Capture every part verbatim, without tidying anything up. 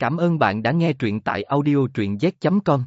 Cảm ơn bạn đã nghe truyện tại audio truyện z chấm com.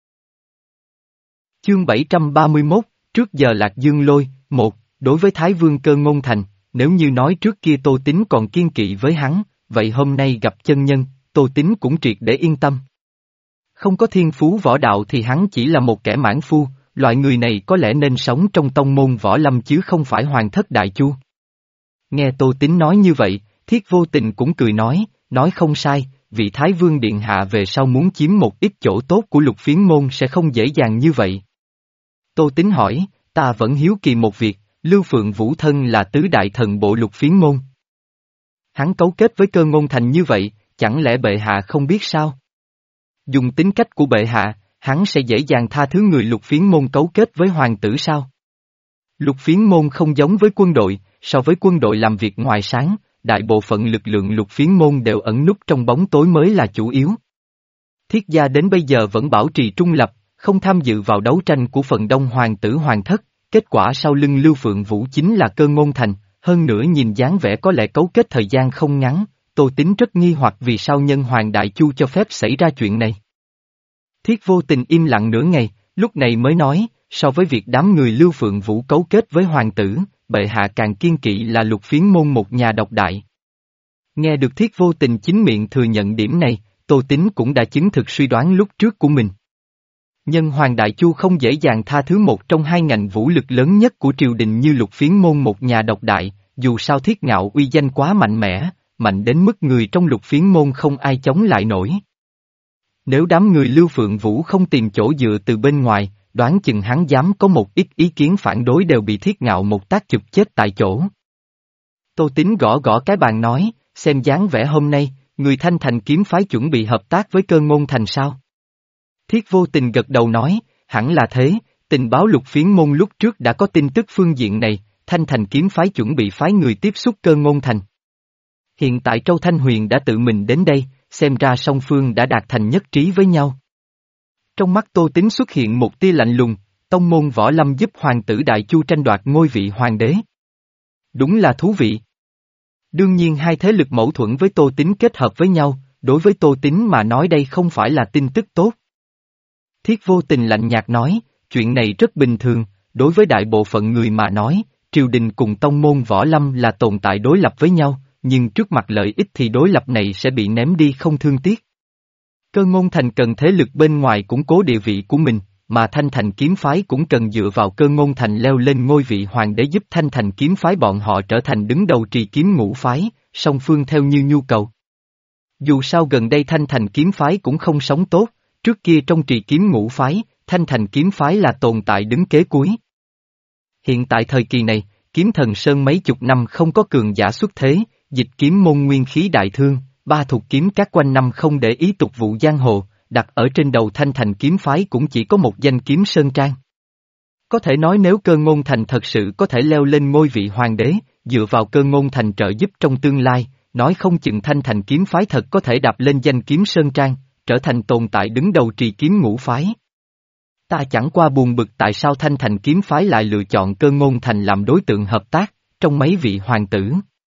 Chương bảy trăm ba mươi mốt, trước giờ Lạc Dương Lôi, một, đối với Thái Vương Cơ Ngôn Thành, nếu như nói trước kia Tô Tín còn kiên kỵ với hắn, vậy hôm nay gặp chân nhân, Tô Tín cũng triệt để yên tâm. Không có thiên phú võ đạo thì hắn chỉ là một kẻ mãn phu, loại người này có lẽ nên sống trong tông môn võ lâm chứ không phải hoàng thất đại chu. Nghe Tô Tín nói như vậy, Thiết Vô Tình cũng cười nói, nói không sai, vị Thái Vương Điện Hạ về sau muốn chiếm một ít chỗ tốt của Lục Phiến Môn sẽ không dễ dàng như vậy. Tô Tín hỏi, ta vẫn hiếu kỳ một việc, Lưu Phượng Vũ thân là tứ đại thần bộ Lục Phiến Môn. Hắn cấu kết với Cơ Ngôn Thành như vậy, chẳng lẽ bệ hạ không biết sao? Dùng tính cách của bệ hạ, hắn sẽ dễ dàng tha thứ người Lục Phiến Môn cấu kết với hoàng tử sao? Lục Phiến Môn không giống với quân đội, so với quân đội làm việc ngoài sáng, đại bộ phận lực lượng Lục Phiến Môn đều ẩn núp trong bóng tối mới là chủ yếu. Thiết gia đến bây giờ vẫn bảo trì trung lập, không tham dự vào đấu tranh của phần đông hoàng tử hoàng thất, kết quả sau lưng Lưu Phượng Vũ chính là Cơ Ngôn Thành, hơn nữa nhìn dáng vẻ có lẽ cấu kết thời gian không ngắn, Tô Tín rất nghi hoặc vì sao nhân hoàng đại chu cho phép xảy ra chuyện này. Thiết Vô Tình im lặng nửa ngày, lúc này mới nói, so với việc đám người Lưu Phượng Vũ cấu kết với hoàng tử, bệ hạ càng kiên kỵ là Lục Phiến Môn một nhà độc đại. Nghe được Thiết Vô Tình chính miệng thừa nhận điểm này, Tô Tín cũng đã chứng thực suy đoán lúc trước của mình. Nhân hoàng đại chu không dễ dàng tha thứ một trong hai ngành vũ lực lớn nhất của triều đình như Lục Phiến Môn một nhà độc đại, dù sao Thiết Ngạo uy danh quá mạnh mẽ, mạnh đến mức người trong Lục Phiến Môn không ai chống lại nổi. Nếu đám người Lưu Phượng Vũ không tìm chỗ dựa từ bên ngoài, đoán chừng hắn dám có một ít ý kiến phản đối đều bị Thiết Ngạo một tác chụp chết tại chỗ. Tô Tín gõ gõ cái bàn nói, xem dáng vẻ hôm nay, người Thanh Thành kiếm phái chuẩn bị hợp tác với Cơ Ngôn Thành sao? Thiết Vô Tình gật đầu nói, hẳn là thế, tình báo Lục Phiến Môn lúc trước đã có tin tức phương diện này, Thanh Thành kiếm phái chuẩn bị phái người tiếp xúc Cơ Ngôn Thành. Hiện tại Châu Thanh Huyền đã tự mình đến đây, xem ra song phương đã đạt thành nhất trí với nhau. Trong mắt Tô Tín xuất hiện một tia lạnh lùng, tông môn võ lâm giúp hoàng tử đại chu tranh đoạt ngôi vị hoàng đế. Đúng là thú vị. Đương nhiên hai thế lực mâu thuẫn với Tô Tín kết hợp với nhau, đối với Tô Tín mà nói đây không phải là tin tức tốt. Thiết Vô Tình lạnh nhạt nói, chuyện này rất bình thường, đối với đại bộ phận người mà nói, triều đình cùng tông môn võ lâm là tồn tại đối lập với nhau, nhưng trước mặt lợi ích thì đối lập này sẽ bị ném đi không thương tiếc. Cơ Ngôn Thành cần thế lực bên ngoài củng cố địa vị của mình, mà Thanh Thành kiếm phái cũng cần dựa vào Cơ Ngôn Thành leo lên ngôi vị hoàng đế giúp Thanh Thành kiếm phái bọn họ trở thành đứng đầu trì kiếm ngũ phái, song phương theo như nhu cầu. Dù sao gần đây Thanh Thành kiếm phái cũng không sống tốt, trước kia trong trì kiếm ngũ phái, Thanh Thành kiếm phái là tồn tại đứng kế cuối. Hiện tại thời kỳ này, Kiếm Thần Sơn mấy chục năm không có cường giả xuất thế, dịch kiếm môn nguyên khí đại thương, ba thuộc kiếm các quanh năm không để ý tục vụ giang hồ, đặt ở trên đầu Thanh Thành kiếm phái cũng chỉ có một danh Kiếm Sơn Trang. Có thể nói nếu Cơ Ngôn Thành thật sự có thể leo lên ngôi vị hoàng đế, dựa vào Cơ Ngôn Thành trợ giúp trong tương lai, nói không chừng Thanh Thành kiếm phái thật có thể đạp lên danh Kiếm Sơn Trang, trở thành tồn tại đứng đầu trì kiếm ngũ phái. Ta chẳng qua buồn bực tại sao Thanh Thành kiếm phái lại lựa chọn Cơ Ngôn Thành làm đối tượng hợp tác, trong mấy vị hoàng tử.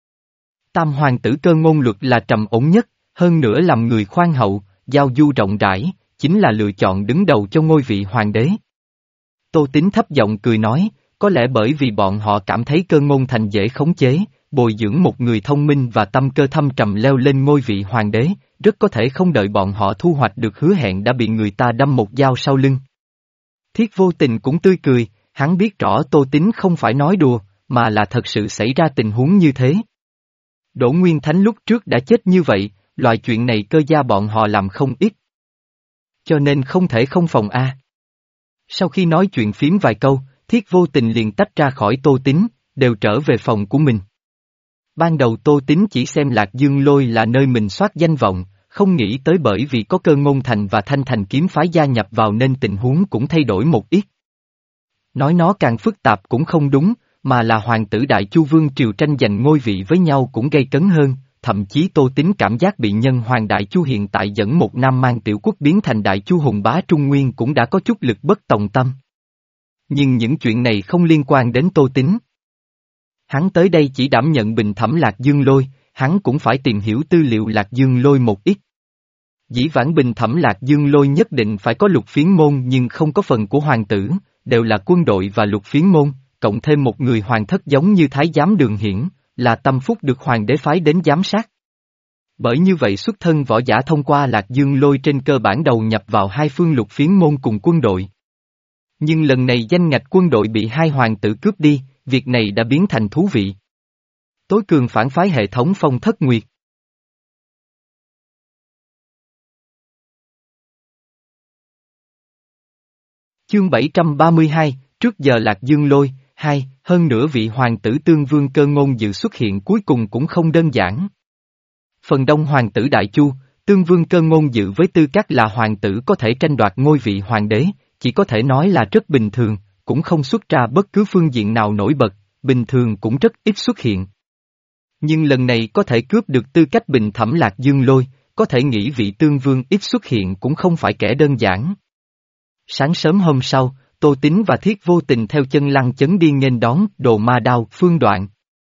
Tam hoàng tử Cơ Ngôn Luật là trầm ổn nhất, hơn nữa làm người khoan hậu, giao du rộng rãi, chính là lựa chọn đứng đầu cho ngôi vị hoàng đế. Tô Tín thấp giọng cười nói, có lẽ bởi vì bọn họ cảm thấy Cơ Ngôn Thành dễ khống chế, bồi dưỡng một người thông minh và tâm cơ thâm trầm leo lên ngôi vị hoàng đế, rất có thể không đợi bọn họ thu hoạch được hứa hẹn đã bị người ta đâm một dao sau lưng. Thiết Vô Tình cũng tươi cười, hắn biết rõ Tô Tín không phải nói đùa, mà là thật sự xảy ra tình huống như thế. Đỗ Nguyên Thánh lúc trước đã chết như vậy, loại chuyện này Cơ gia bọn họ làm không ít. Cho nên không thể không phòng a. Sau khi nói chuyện phím vài câu, Thiết Vô Tình liền tách ra khỏi Tô Tín, đều trở về phòng của mình. Ban đầu Tô Tín chỉ xem Lạc Dương Lôi là nơi mình soát danh vọng, không nghĩ tới bởi vì có Cơ Ngôn Thành và Thanh Thành kiếm phái gia nhập vào nên tình huống cũng thay đổi một ít. Nói nó càng phức tạp cũng không đúng, mà là hoàng tử Đại Chu Vương triều tranh giành ngôi vị với nhau cũng gây cấn hơn, thậm chí Tô Tín cảm giác bị nhân hoàng Đại Chu hiện tại dẫn một nam mang tiểu quốc biến thành Đại Chu hùng bá Trung Nguyên cũng đã có chút lực bất tòng tâm. Nhưng những chuyện này không liên quan đến Tô Tín. Hắn tới đây chỉ đảm nhận bình thẩm Lạc Dương Lôi, hắn cũng phải tìm hiểu tư liệu Lạc Dương Lôi một ít. Dĩ vãng Bình Thẩm Lạc Dương Lôi nhất định phải có Lục Phiến Môn nhưng không có phần của hoàng tử, đều là quân đội và Lục Phiến Môn, cộng thêm một người hoàng thất giống như Thái giám Đường Hiển, là tâm phúc được hoàng đế phái đến giám sát. Bởi như vậy xuất thân võ giả thông qua Lạc Dương Lôi trên cơ bản đầu nhập vào hai phương Lục Phiến Môn cùng quân đội. Nhưng lần này danh ngạch quân đội bị hai hoàng tử cướp đi, việc này đã biến thành thú vị. Tối cường phản phái hệ thống Phong Thất Nguyệt. Chương bảy trăm ba mươi hai, trước giờ Lạc Dương Lôi, hai, hơn nữa vị hoàng tử Tương Vương Cơ Ngôn Dự xuất hiện cuối cùng cũng không đơn giản. Phần đông hoàng tử Đại Chu, Tương Vương Cơ Ngôn Dự với tư cách là hoàng tử có thể tranh đoạt ngôi vị hoàng đế, chỉ có thể nói là rất bình thường, cũng không xuất ra bất cứ phương diện nào nổi bật, bình thường cũng rất ít xuất hiện. Nhưng lần này có thể cướp được tư cách Bình Thẩm Lạc Dương Lôi, có thể nghĩ vị Tương Vương ít xuất hiện cũng không phải kẻ đơn giản. Sáng sớm hôm sau, Tô Tín và Thiết Vô Tình theo chân Lăng Chấn đi nghênh đón Đồ Ma Đao, Phương Đoạn.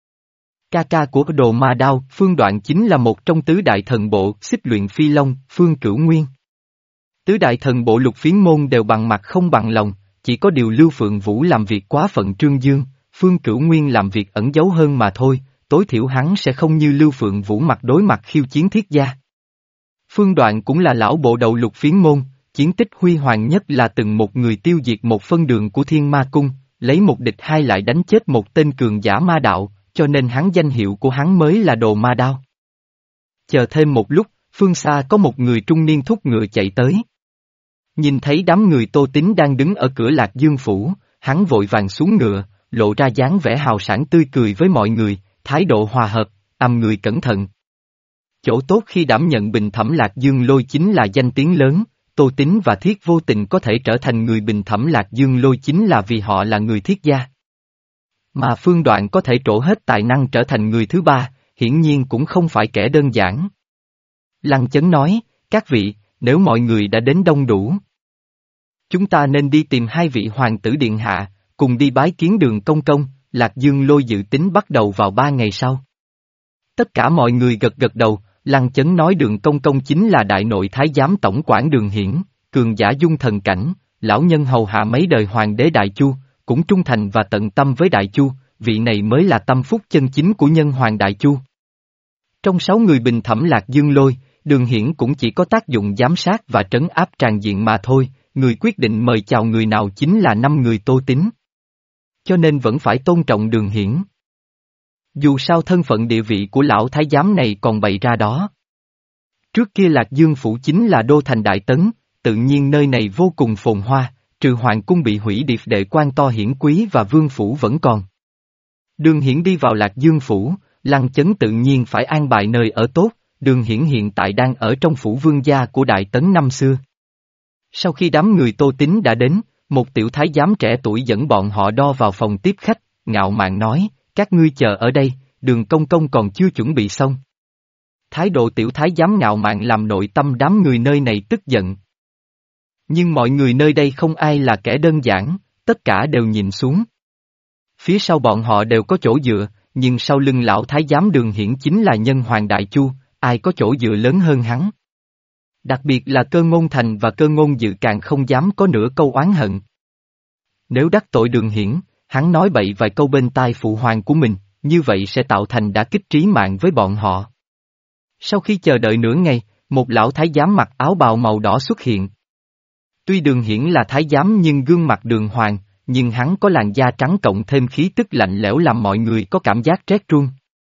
Ca ca của Đồ Ma Đao, Phương Đoạn chính là một trong tứ đại thần bộ, Xích Luyện Phi Long, Phương Cửu Nguyên. Tứ đại thần bộ Lục Phiến Môn đều bằng mặt không bằng lòng, chỉ có điều Lưu Phượng Vũ làm việc quá phận Trương Dương, Phương Cửu Nguyên làm việc ẩn giấu hơn mà thôi, tối thiểu hắn sẽ không như Lưu Phượng Vũ mặt đối mặt khiêu chiến Thiết gia. Phương Đoạn cũng là lão bộ đầu Lục Phiến Môn, chiến tích huy hoàng nhất là từng một người tiêu diệt một phân đường của Thiên Ma Cung, lấy một địch hai lại đánh chết một tên cường giả ma đạo, cho nên hắn danh hiệu của hắn mới là Đồ Ma Đao. Chờ thêm một lúc, phương xa có một người trung niên thúc ngựa chạy tới. Nhìn thấy đám người Tô Tín đang đứng ở cửa Lạc Dương Phủ, hắn vội vàng xuống ngựa, lộ ra dáng vẻ hào sảng tươi cười với mọi người, thái độ hòa hợp, âm người cẩn thận. Chỗ tốt khi đảm nhận Bình Thẩm Lạc Dương Lôi chính là danh tiếng lớn, Tô Tín và Thiết Vô Tình có thể trở thành người Bình Thẩm Lạc Dương Lôi chính là vì họ là người Thiết gia. Mà Phương Đoạn có thể trổ hết tài năng trở thành người thứ ba, hiển nhiên cũng không phải kẻ đơn giản. Lăng Chấn nói, các vị, nếu mọi người đã đến đông đủ, chúng ta nên đi tìm hai vị hoàng tử điện hạ, cùng đi bái kiến Đường Công Công. Lạc Dương Lôi dự tính bắt đầu vào ba ngày sau. Tất cả mọi người gật gật đầu, Lăng Chấn nói Đường Công Công chính là đại nội thái giám tổng quản Đường Hiển, cường giả dung thần cảnh, lão nhân hầu hạ mấy đời hoàng đế Đại Chu, cũng trung thành và tận tâm với Đại Chu, vị này mới là tâm phúc chân chính của nhân hoàng Đại Chu. Trong sáu người Bình Thẩm Lạc Dương Lôi, Đường Hiển cũng chỉ có tác dụng giám sát và trấn áp tràn diện mà thôi, người quyết định mời chào người nào chính là năm người Tô Tín. Cho nên vẫn phải tôn trọng Đường Hiển. Dù sao thân phận địa vị của lão thái giám này còn bày ra đó. Trước kia Lạc Dương Phủ chính là đô thành Đại Tấn, tự nhiên nơi này vô cùng phồn hoa, trừ hoàng cung bị hủy điệp đệ quan to hiển quý và vương phủ vẫn còn. Đường Hiển đi vào Lạc Dương Phủ, Lăng Chấn tự nhiên phải an bài nơi ở tốt, Đường Hiển hiện tại đang ở trong phủ vương gia của Đại Tấn năm xưa. Sau khi đám người Tô Tín đã đến, một tiểu thái giám trẻ tuổi dẫn bọn họ đo vào phòng tiếp khách, ngạo mạn nói, các ngươi chờ ở đây, Đường Công Công còn chưa chuẩn bị xong. Thái độ tiểu thái giám ngạo mạn làm nội tâm đám người nơi này tức giận. Nhưng mọi người nơi đây không ai là kẻ đơn giản, tất cả đều nhìn xuống. Phía sau bọn họ đều có chỗ dựa, nhưng sau lưng lão thái giám Đường Hiển chính là nhân hoàng Đại Chu, ai có chỗ dựa lớn hơn hắn. Đặc biệt là Cơ Ngôn Thành và Cơ Ngôn Dự càng không dám có nửa câu oán hận. Nếu đắc tội Đường Hiển, hắn nói bậy vài câu bên tai phụ hoàng của mình, như vậy sẽ tạo thành đả kích trí mạng với bọn họ. Sau khi chờ đợi nửa ngày, một lão thái giám mặc áo bào màu đỏ xuất hiện. Tuy Đường Hiển là thái giám nhưng gương mặt đường hoàng, nhưng hắn có làn da trắng cộng thêm khí tức lạnh lẽo làm mọi người có cảm giác rét run.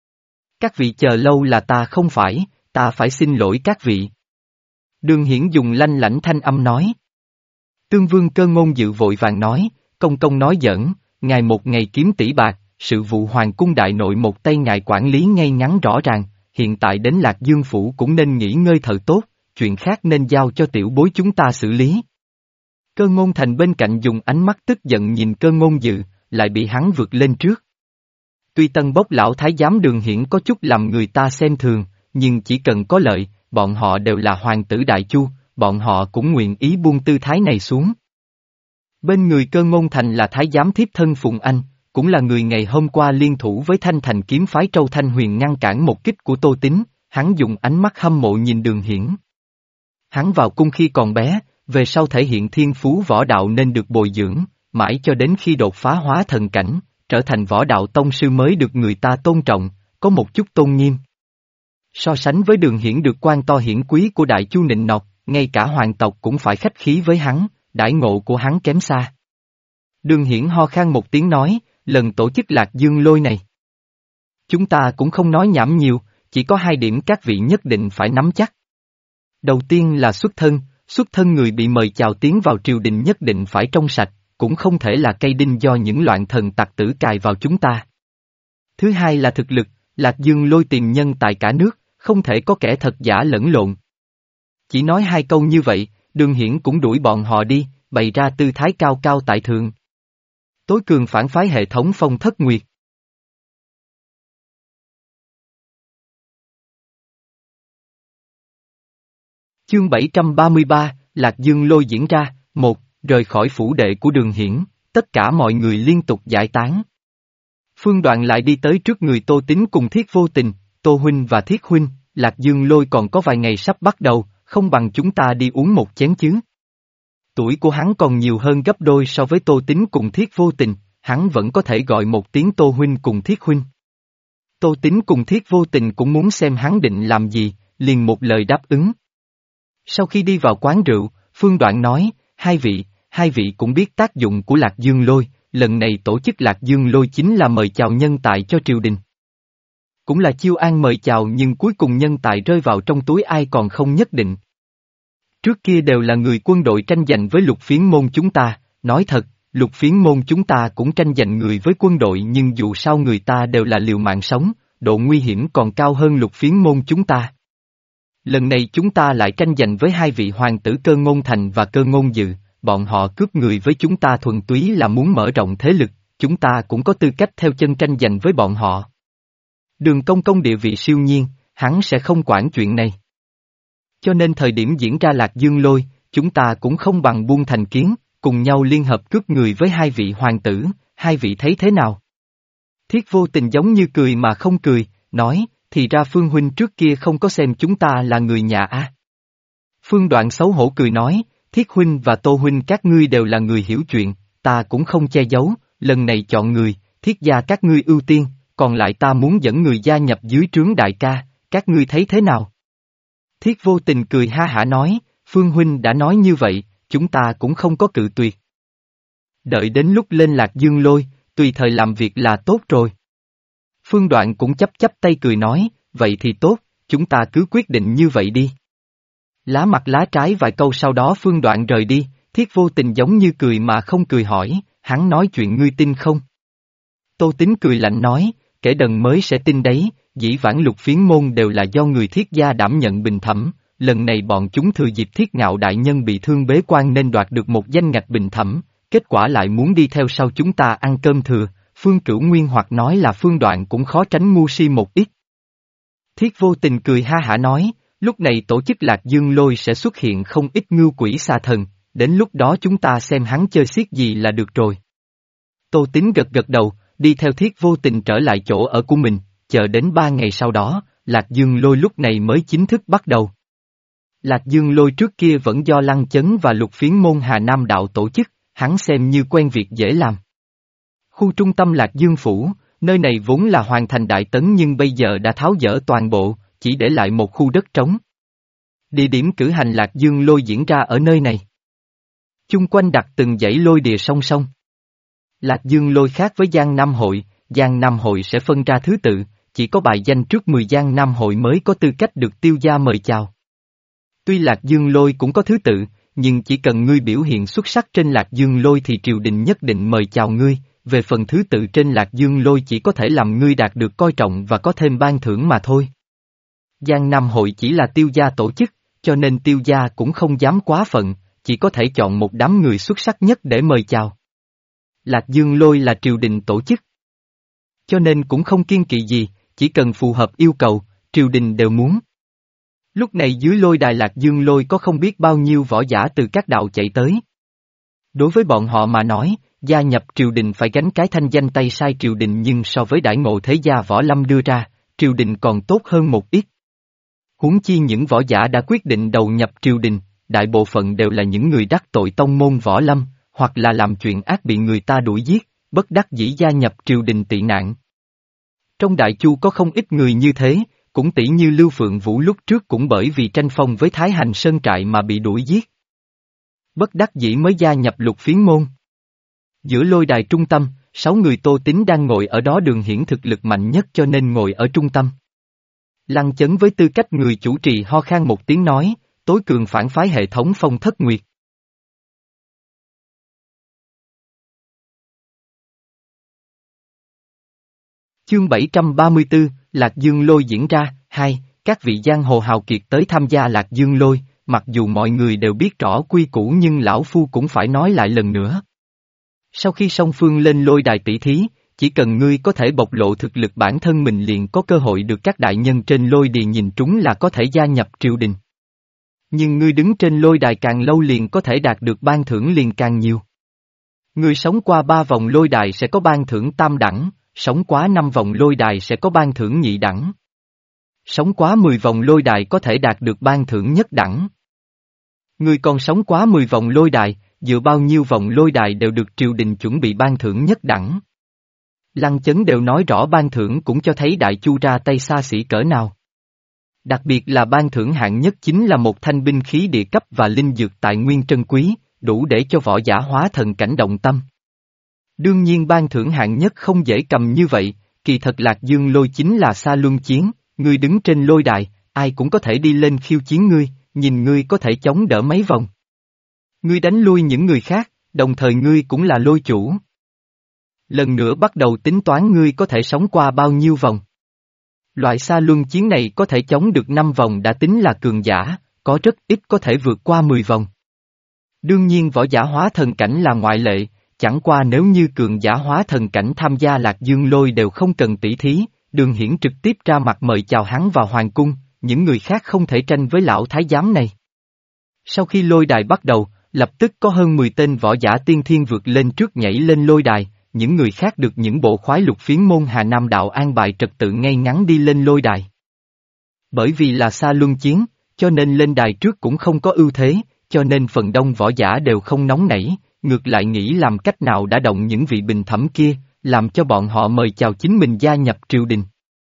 Các vị chờ lâu là ta không phải, ta phải xin lỗi các vị. Đường Hiển dùng lanh lảnh thanh âm nói. Tương Vương Cơ Ngôn Dự vội vàng nói, công công nói giỡn, ngài một ngày kiếm tỷ bạc, sự vụ hoàng cung đại nội một tay ngài quản lý ngay ngắn rõ ràng, hiện tại đến Lạc Dương Phủ cũng nên nghỉ ngơi thật tốt, chuyện khác nên giao cho tiểu bối chúng ta xử lý. Cơ Ngôn Thành bên cạnh dùng ánh mắt tức giận nhìn Cơ Ngôn Dự, lại bị hắn vượt lên trước. Tuy tân bốc lão thái giám Đường Hiển có chút làm người ta xem thường, nhưng chỉ cần có lợi, bọn họ đều là hoàng tử Đại Chu, bọn họ cũng nguyện ý buông tư thái này xuống. Bên người Cơ Ngôn Thành là thái giám thiếp thân Phùng Anh, cũng là người ngày hôm qua liên thủ với Thanh Thành kiếm phái Trâu Thanh Huyền ngăn cản một kích của Tô Tín, hắn dùng ánh mắt hâm mộ nhìn Đường Hiển. Hắn vào cung khi còn bé, về sau thể hiện thiên phú võ đạo nên được bồi dưỡng, mãi cho đến khi đột phá hóa thần cảnh, trở thành võ đạo tông sư mới được người ta tôn trọng, có một chút tôn nghiêm. So sánh với Đường Hiển được quan to hiển quý của Đại Chu nịnh nọt, ngay cả hoàng tộc cũng phải khách khí với hắn, đãi ngộ của hắn kém xa. Đường Hiển ho khan một tiếng nói, lần tổ chức Lạc Dương Lôi này. Chúng ta cũng không nói nhảm nhiều, chỉ có hai điểm các vị nhất định phải nắm chắc. Đầu tiên là xuất thân, xuất thân người bị mời chào tiến vào triều đình nhất định phải trong sạch, cũng không thể là cây đinh do những loạn thần tặc tử cài vào chúng ta. Thứ hai là thực lực, Lạc Dương Lôi tìm nhân tại cả nước, không thể có kẻ thật giả lẫn lộn. Chỉ nói hai câu như vậy, Đường Hiển cũng đuổi bọn họ đi, bày ra tư thái cao cao tại thượng. Tối cường phản phái hệ thống Phong Thất Nguyệt. Chương bảy trăm ba mươi ba, Lạc Dương Lôi diễn ra, một, rời khỏi phủ đệ của Đường Hiển, tất cả mọi người liên tục giải tán. Phương Đoạn lại đi tới trước người Tô Tín cùng Thiết Vô Tình, Tô Huynh và Thiết Huynh, Lạc Dương Lôi còn có vài ngày sắp bắt đầu, không bằng chúng ta đi uống một chén chứ. Tuổi của hắn còn nhiều hơn gấp đôi so với Tô Tín cùng Thiết Vô Tình, hắn vẫn có thể gọi một tiếng Tô Huynh cùng Thiết Huynh. Tô Tín cùng Thiết Vô Tình cũng muốn xem hắn định làm gì, liền một lời đáp ứng. Sau khi đi vào quán rượu, Phương Đoạn nói, hai vị, hai vị cũng biết tác dụng của Lạc Dương Lôi, lần này tổ chức Lạc Dương Lôi chính là mời chào nhân tài cho triều đình. Cũng là chiêu an mời chào nhưng cuối cùng nhân tài rơi vào trong túi ai còn không nhất định. Trước kia đều là người quân đội tranh giành với Lục Phiến môn chúng ta, nói thật, Lục Phiến môn chúng ta cũng tranh giành người với quân đội nhưng dù sao người ta đều là liều mạng sống, độ nguy hiểm còn cao hơn Lục Phiến môn chúng ta. Lần này chúng ta lại tranh giành với hai vị hoàng tử Cơ Ngôn Thành và Cơ Ngôn Dự, bọn họ cướp người với chúng ta thuần túy là muốn mở rộng thế lực, chúng ta cũng có tư cách theo chân tranh giành với bọn họ. Đường Công Công địa vị siêu nhiên, hắn sẽ không quản chuyện này. Cho nên thời điểm diễn ra Lạc Dương Lôi, chúng ta cũng không bằng buông thành kiến, cùng nhau liên hợp cướp người với hai vị hoàng tử, hai vị thấy thế nào? Thiết Vô Tình giống như cười mà không cười, nói, thì ra Phương Huynh trước kia không có xem chúng ta là người nhà a. Phương Đoạn xấu hổ cười nói, Thiết Huynh và Tô Huynh các ngươi đều là người hiểu chuyện, ta cũng không che giấu, lần này chọn người, Thiết gia các ngươi ưu tiên, còn lại ta muốn dẫn người gia nhập dưới trướng đại ca, các ngươi thấy thế nào? Thiết Vô Tình cười ha hả nói, Phương Huynh đã nói như vậy, chúng ta cũng không có cự tuyệt. Đợi đến lúc lên Lạc Dương Lôi, tùy thời làm việc là tốt rồi. Phương Đoạn cũng chấp chấp tay cười nói, vậy thì tốt, chúng ta cứ quyết định như vậy đi. Lá mặt lá trái vài câu sau đó Phương Đoạn rời đi, Thiết Vô Tình giống như cười mà không cười hỏi, hắn nói chuyện ngươi tin không? Tô Tín cười lạnh nói, kẻ đần mới sẽ tin đấy, dĩ vãng Lục Phiến môn đều là do người Thiết gia đảm nhận bình thẩm, lần này bọn chúng thừa dịp Thiết Ngạo đại nhân bị thương bế quan nên đoạt được một danh ngạch bình thẩm, kết quả lại muốn đi theo sau chúng ta ăn cơm thừa, Phương Cửu Nguyên hoặc nói là Phương Đoạn cũng khó tránh ngu si một ít. Thiết Vô Tình cười ha hả nói, lúc này tổ chức Lạc Dương Lôi sẽ xuất hiện không ít ngưu quỷ xà thần, đến lúc đó chúng ta xem hắn chơi xiết gì là được rồi. Tô Tín gật gật đầu, đi theo Thiết Vô Tình trở lại chỗ ở của mình, chờ đến ba ngày sau đó, Lạc Dương Lôi lúc này mới chính thức bắt đầu. Lạc Dương Lôi trước kia vẫn do Lăng Chấn và Lục Phiến môn Hà Nam đạo tổ chức, hắn xem như quen việc dễ làm. Khu trung tâm Lạc Dương Phủ, nơi này vốn là hoàn thành đại tấn nhưng bây giờ đã tháo dỡ toàn bộ, chỉ để lại một khu đất trống. Địa điểm cử hành Lạc Dương Lôi diễn ra ở nơi này. Chung quanh đặt từng dãy lôi đìa song song. Lạc Dương Lôi khác với Giang Nam Hội, Giang Nam Hội sẽ phân ra thứ tự, chỉ có bài danh trước mười Giang Nam Hội mới có tư cách được tiêu gia mời chào. Tuy Lạc Dương Lôi cũng có thứ tự, nhưng chỉ cần ngươi biểu hiện xuất sắc trên Lạc Dương Lôi thì triều đình nhất định mời chào ngươi, về phần thứ tự trên Lạc Dương Lôi chỉ có thể làm ngươi đạt được coi trọng và có thêm ban thưởng mà thôi. Giang Nam Hội chỉ là tiêu gia tổ chức, cho nên tiêu gia cũng không dám quá phận, chỉ có thể chọn một đám người xuất sắc nhất để mời chào. Lạc Dương Lôi là triều đình tổ chức. Cho nên cũng không kiêng kỵ gì, chỉ cần phù hợp yêu cầu, triều đình đều muốn. Lúc này dưới lôi đài Lạc Dương Lôi có không biết bao nhiêu võ giả từ các đạo chạy tới. Đối với bọn họ mà nói, gia nhập triều đình phải gánh cái thanh danh tay sai triều đình nhưng so với đãi ngộ thế gia võ lâm đưa ra, triều đình còn tốt hơn một ít. Huống chi những võ giả đã quyết định đầu nhập triều đình, đại bộ phận đều là những người đắc tội tông môn võ lâm, hoặc là làm chuyện ác bị người ta đuổi giết, bất đắc dĩ gia nhập triều đình tị nạn. Trong Đại Chu có không ít người như thế, cũng tỷ như Lưu Phượng Vũ lúc trước cũng bởi vì tranh phong với Thái Hành Sơn trại mà bị đuổi giết. Bất đắc dĩ mới gia nhập Lục Phiến môn. Giữa lôi đài trung tâm, sáu người Tô Tín đang ngồi ở đó, Đường Hiển thực lực mạnh nhất cho nên ngồi ở trung tâm. Lăng Chấn với tư cách người chủ trì ho khan một tiếng nói, tối cường phản phái hệ thống Phong Thất Nguyệt. Chương bảy trăm ba mươi tư, Lạc Dương Lôi diễn ra, hai, các vị giang hồ hào kiệt tới tham gia Lạc Dương Lôi, mặc dù mọi người đều biết rõ quy củ nhưng lão phu cũng phải nói lại lần nữa. Sau khi song phương lên lôi đài tỷ thí, chỉ cần ngươi có thể bộc lộ thực lực bản thân mình liền có cơ hội được các đại nhân trên lôi đài nhìn trúng là có thể gia nhập triều đình. Nhưng ngươi đứng trên lôi đài càng lâu liền có thể đạt được ban thưởng liền càng nhiều. Ngươi sống qua ba vòng lôi đài sẽ có ban thưởng tam đẳng, sống quá năm vòng lôi đài sẽ có ban thưởng nhị đẳng. Sống quá mười vòng lôi đài có thể đạt được ban thưởng nhất đẳng. Ngươi còn sống quá mười vòng lôi đài, dựa bao nhiêu vòng lôi đài đều được triều đình chuẩn bị ban thưởng nhất đẳng. Lăng Chấn đều nói rõ ban thưởng cũng cho thấy Đại Chu ra tay xa xỉ cỡ nào. Đặc biệt là ban thưởng hạng nhất chính là một thanh binh khí địa cấp và linh dược tài nguyên trân quý, đủ để cho võ giả hóa thần cảnh động tâm. Đương nhiên ban thưởng hạng nhất không dễ cầm như vậy, kỳ thật Lạc Dương Lôi chính là xa luân chiến, ngươi đứng trên lôi đài, ai cũng có thể đi lên khiêu chiến ngươi, nhìn ngươi có thể chống đỡ mấy vòng. Ngươi đánh lui những người khác, đồng thời ngươi cũng là lôi chủ. Lần nữa bắt đầu tính toán ngươi có thể sống qua bao nhiêu vòng. Loại xa luân chiến này có thể chống được năm vòng đã tính là cường giả, có rất ít có thể vượt qua mười vòng. Đương nhiên võ giả hóa thần cảnh là ngoại lệ, chẳng qua nếu như cường giả hóa thần cảnh tham gia Lạc Dương Lôi đều không cần tỷ thí, Đường Hiển trực tiếp ra mặt mời chào hắn vào hoàng cung, những người khác không thể tranh với lão thái giám này. Sau khi lôi đài bắt đầu, lập tức có hơn mười tên võ giả tiên thiên vượt lên trước nhảy lên lôi đài, những người khác được những bộ khoái Lục Phiến môn Hà Nam đạo an bài trật tự ngay ngắn đi lên lôi đài. Bởi vì là xa luân chiến, cho nên lên đài trước cũng không có ưu thế, cho nên phần đông võ giả đều không nóng nảy, ngược lại nghĩ làm cách nào đã động những vị bình thẩm kia, làm cho bọn họ mời chào chính mình gia nhập triều đình.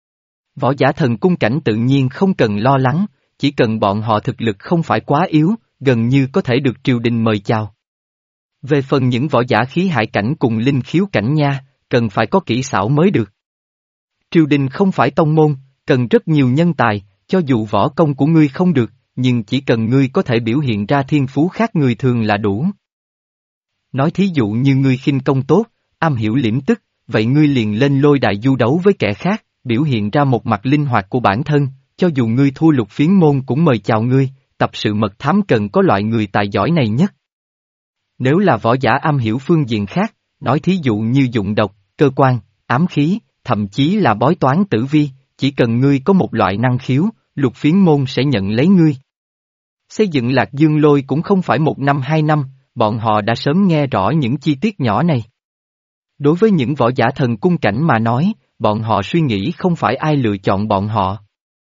Võ giả thần cung cảnh tự nhiên không cần lo lắng, chỉ cần bọn họ thực lực không phải quá yếu, gần như có thể được triều đình mời chào. Về phần những võ giả khí hải cảnh cùng linh khiếu cảnh nha, cần phải có kỹ xảo mới được. Triều đình không phải tông môn, cần rất nhiều nhân tài, cho dù võ công của ngươi không được, nhưng chỉ cần ngươi có thể biểu hiện ra thiên phú khác người thường là đủ. Nói thí dụ như ngươi khinh công tốt, am hiểu liễm tức, vậy ngươi liền lên lôi đài du đấu với kẻ khác, biểu hiện ra một mặt linh hoạt của bản thân, cho dù ngươi thua Lục Phiến môn cũng mời chào ngươi, tập sự mật thám cần có loại người tài giỏi này nhất. Nếu là võ giả am hiểu phương diện khác, nói thí dụ như dụng độc, cơ quan, ám khí, thậm chí là bói toán tử vi, chỉ cần ngươi có một loại năng khiếu, Lục Phiến môn sẽ nhận lấy ngươi. Xây dựng Lạc Dương Lôi cũng không phải một năm hai năm, bọn họ đã sớm nghe rõ những chi tiết nhỏ này. Đối với những võ giả thần cung cảnh mà nói, bọn họ suy nghĩ không phải ai lựa chọn bọn họ,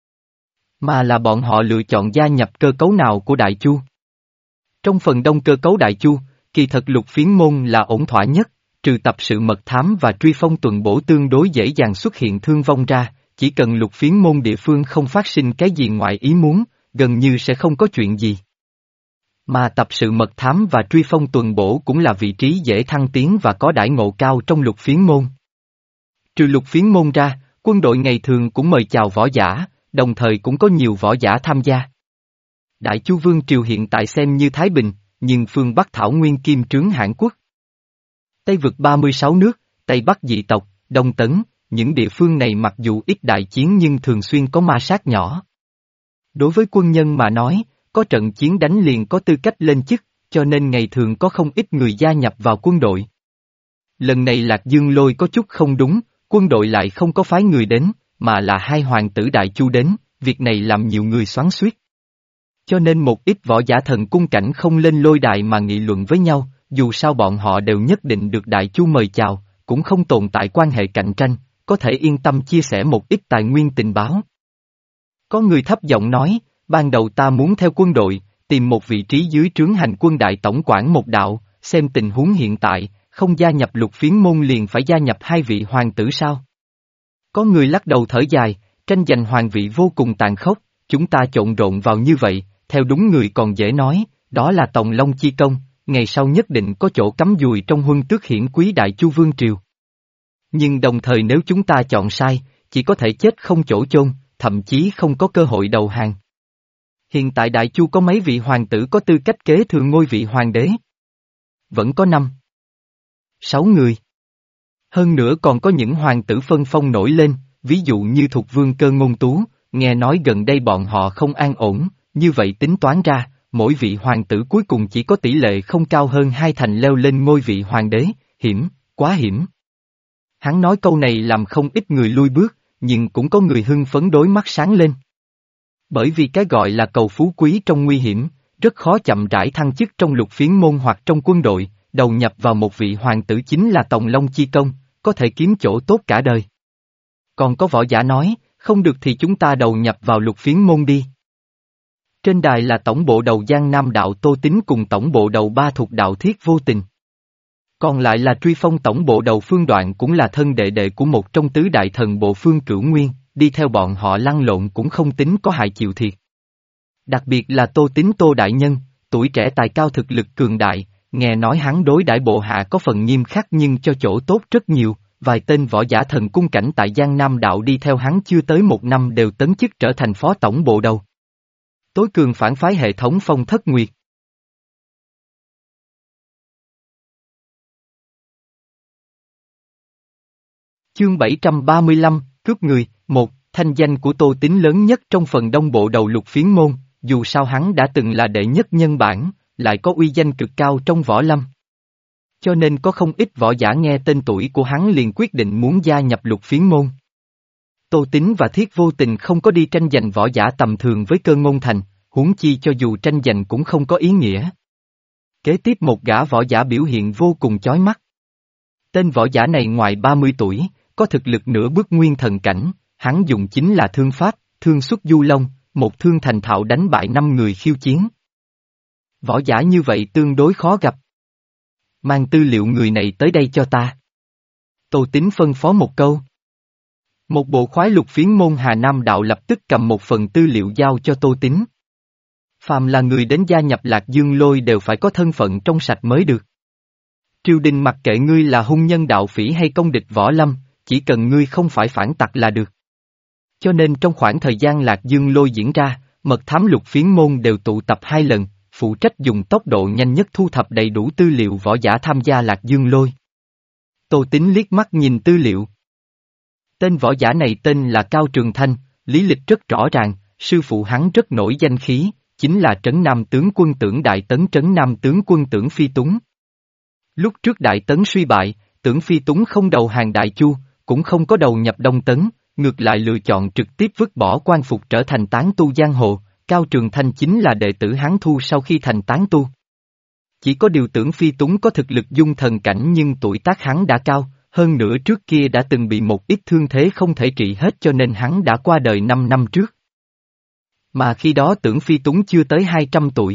mà là bọn họ lựa chọn gia nhập cơ cấu nào của Đại Chu. Trong phần đông cơ cấu Đại Chu, kỳ thật Lục Phiến môn là ổn thỏa nhất, trừ tập sự mật thám và truy phong tuần bổ tương đối dễ dàng xuất hiện thương vong ra, chỉ cần Lục Phiến môn địa phương không phát sinh cái gì ngoài ý muốn, gần như sẽ không có chuyện gì. Mà tập sự mật thám và truy phong tuần bổ cũng là vị trí dễ thăng tiến và có đãi ngộ cao trong Lục Phiến môn. Trừ Lục Phiến môn ra, quân đội ngày thường cũng mời chào võ giả, đồng thời cũng có nhiều võ giả tham gia. Đại Chu Vương Triều hiện tại xem như Thái Bình, nhưng phương Bắc Thảo Nguyên kim trướng Hãn Quốc. Tây vực ba mươi sáu nước, Tây Bắc dị tộc, Đông Tấn, những địa phương này mặc dù ít đại chiến nhưng thường xuyên có ma sát nhỏ. Đối với quân nhân mà nói, có trận chiến đánh liền có tư cách lên chức, cho nên ngày thường có không ít người gia nhập vào quân đội. Lần này Lạc Dương Lôi có chút không đúng, quân đội lại không có phái người đến, mà là hai hoàng tử Đại Chu đến, việc này làm nhiều người xoắn xuýt. Cho nên một ít võ giả thần cung cảnh không lên lôi đài mà nghị luận với nhau, dù sao bọn họ đều nhất định được Đại Chu mời chào, cũng không tồn tại quan hệ cạnh tranh, có thể yên tâm chia sẻ một ít tài nguyên tình báo. Có người thấp giọng nói, ban đầu ta muốn theo quân đội, tìm một vị trí dưới trướng hành quân đại tổng quản một đạo, xem tình huống hiện tại, không gia nhập Lục Phiến môn liền phải gia nhập hai vị hoàng tử sao? Có người lắc đầu thở dài, tranh giành hoàng vị vô cùng tàn khốc, chúng ta trộn rộn vào như vậy, theo đúng người còn dễ nói, đó là Tòng Long chi công, ngày sau nhất định có chỗ cắm dùi trong huân tước hiển quý đại chu vương triều. Nhưng đồng thời nếu chúng ta chọn sai, chỉ có thể chết không chỗ chôn, thậm chí không có cơ hội đầu hàng. Hiện tại đại chu có mấy vị hoàng tử có tư cách kế thừa ngôi vị hoàng đế? Vẫn có năm, sáu người. Hơn nữa còn có những hoàng tử phân phong nổi lên, ví dụ như Thục Vương Cơ Ngôn Tú, nghe nói gần đây bọn họ không an ổn, như vậy tính toán ra, mỗi vị hoàng tử cuối cùng chỉ có tỷ lệ không cao hơn hai thành leo lên ngôi vị hoàng đế, hiểm, quá hiểm. Hắn nói câu này làm không ít người lui bước, nhưng cũng có người hưng phấn đối mắt sáng lên. Bởi vì cái gọi là cầu phú quý trong nguy hiểm, rất khó chậm rãi thăng chức trong Lục Phiến môn hoặc trong quân đội, đầu nhập vào một vị hoàng tử chính là Tòng Long chi công, có thể kiếm chỗ tốt cả đời. Còn có võ giả nói, không được thì chúng ta đầu nhập vào Lục Phiến môn đi. Trên đài là tổng bộ đầu Giang Nam đạo Tô Tín cùng tổng bộ đầu Ba Thục đạo Thiết Vô Tình. Còn lại là truy phong tổng bộ đầu Phương Đoạn cũng là thân đệ đệ của một trong tứ đại thần bộ Phương Cửu Nguyên, đi theo bọn họ lăn lộn cũng không tính có hại chịu thiệt. Đặc biệt là Tô Tín Tô Đại Nhân, tuổi trẻ tài cao thực lực cường đại, nghe nói hắn đối đãi bộ hạ có phần nghiêm khắc nhưng cho chỗ tốt rất nhiều, vài tên võ giả thần cung cảnh tại Giang Nam đạo đi theo hắn chưa tới một năm đều tấn chức trở thành phó tổng bộ đầu. Tối cường phản phái hệ thống Phong Thất Nguyệt. Chương bảy trăm ba mươi lăm, cướp người, một, thanh danh của Tô Tín lớn nhất trong phần đông bộ đầu Lục Phiến môn, dù sao hắn đã từng là đệ nhất nhân bản, lại có uy danh cực cao trong võ lâm. Cho nên có không ít võ giả nghe tên tuổi của hắn liền quyết định muốn gia nhập Lục Phiến môn. Tô Tín và Thiết Vô Tình không có đi tranh giành võ giả tầm thường với Cơ Ngôn Thành, huống chi cho dù tranh giành cũng không có ý nghĩa. Kế tiếp một gã võ giả biểu hiện vô cùng chói mắt. Tên võ giả này ngoài ba mươi tuổi, có thực lực nửa bước nguyên thần cảnh, hắn dùng chính là thương pháp, thương xuất du long, một thương thành thạo đánh bại năm người khiêu chiến. Võ giả như vậy tương đối khó gặp. Mang tư liệu người này tới đây cho ta. Tô Tín phân phó một câu. Một bộ khoái Lục Phiến môn Hà Nam đạo lập tức cầm một phần tư liệu giao cho Tô Tín. Phàm là người đến gia nhập Lạc Dương Lôi đều phải có thân phận trong sạch mới được. Triều đình mặc kệ ngươi là hung nhân đạo phỉ hay công địch võ lâm, chỉ cần ngươi không phải phản tặc là được. Cho nên trong khoảng thời gian Lạc Dương Lôi diễn ra, mật thám Lục Phiến môn đều tụ tập hai lần, phụ trách dùng tốc độ nhanh nhất thu thập đầy đủ tư liệu võ giả tham gia Lạc Dương Lôi. Tô Tín liếc mắt nhìn tư liệu. Tên võ giả này tên là Cao Trường Thanh, lý lịch rất rõ ràng, sư phụ hắn rất nổi danh khí, chính là Trấn Nam tướng quân Tưởng Đại Tấn Trấn Nam tướng quân Tưởng Phi Túng. Lúc trước Đại Tấn suy bại, Tưởng Phi Túng không đầu hàng Đại Chu, cũng không có đầu nhập Đông Tấn, ngược lại lựa chọn trực tiếp vứt bỏ quan phục trở thành tán tu giang hồ, Cao Trường Thanh chính là đệ tử hắn thu sau khi thành tán tu. Chỉ có điều Tưởng Phi Túng có thực lực dung thần cảnh nhưng tuổi tác hắn đã cao, hơn nữa trước kia đã từng bị một ít thương thế không thể trị hết cho nên hắn đã qua đời năm năm trước. Mà khi đó Tưởng Phi Túng chưa tới hai trăm tuổi.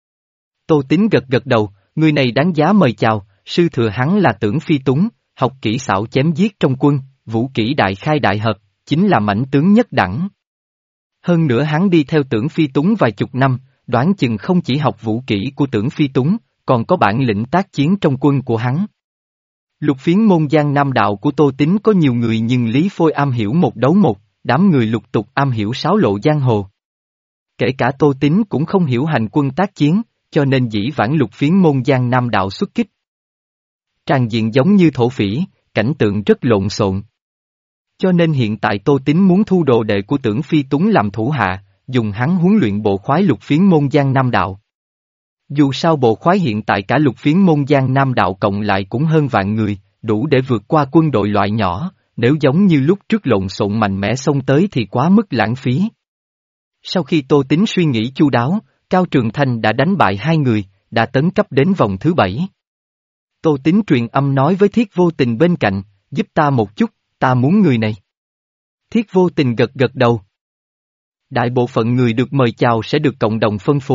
Tô Tín gật gật đầu, người này đáng giá mời chào, sư thừa hắn là Tưởng Phi Túng, học kỹ xảo chém giết trong quân, vũ kỹ đại khai đại hợp, chính là mãnh tướng nhất đẳng. Hơn nữa hắn đi theo Tưởng Phi Túng vài chục năm, đoán chừng không chỉ học vũ kỹ của Tưởng Phi Túng, còn có bản lĩnh tác chiến trong quân của hắn. Lục Phiến môn Giang Nam đạo của Tô Tín có nhiều người nhưng Lý Phôi am hiểu một đấu một, đám người lục tục am hiểu sáo lộ giang hồ. Kể cả Tô Tín cũng không hiểu hành quân tác chiến, cho nên dĩ vãng Lục Phiến môn Giang Nam đạo xuất kích. Tràn diện giống như thổ phỉ, cảnh tượng rất lộn xộn. Cho nên hiện tại Tô Tín muốn thu đồ đệ của Tưởng Phi Túng làm thủ hạ, dùng hắn huấn luyện bộ khoái Lục Phiến môn Giang Nam đạo. Dù sao bộ khoái hiện tại cả Lục Phiến môn Giang Nam đạo cộng lại cũng hơn vạn người, đủ để vượt qua quân đội loại nhỏ, nếu giống như lúc trước lộn xộn mạnh mẽ xông tới thì quá mức lãng phí. Sau khi Tô Tín suy nghĩ chu đáo, Cao Trường Thanh đã đánh bại hai người, đã tấn cấp đến vòng thứ bảy. Tô Tín truyền âm nói với Thiết Vô Tình bên cạnh, giúp ta một chút, ta muốn người này. Thiết Vô Tình gật gật đầu. Đại bộ phận người được mời chào sẽ được cộng đồng phân phối,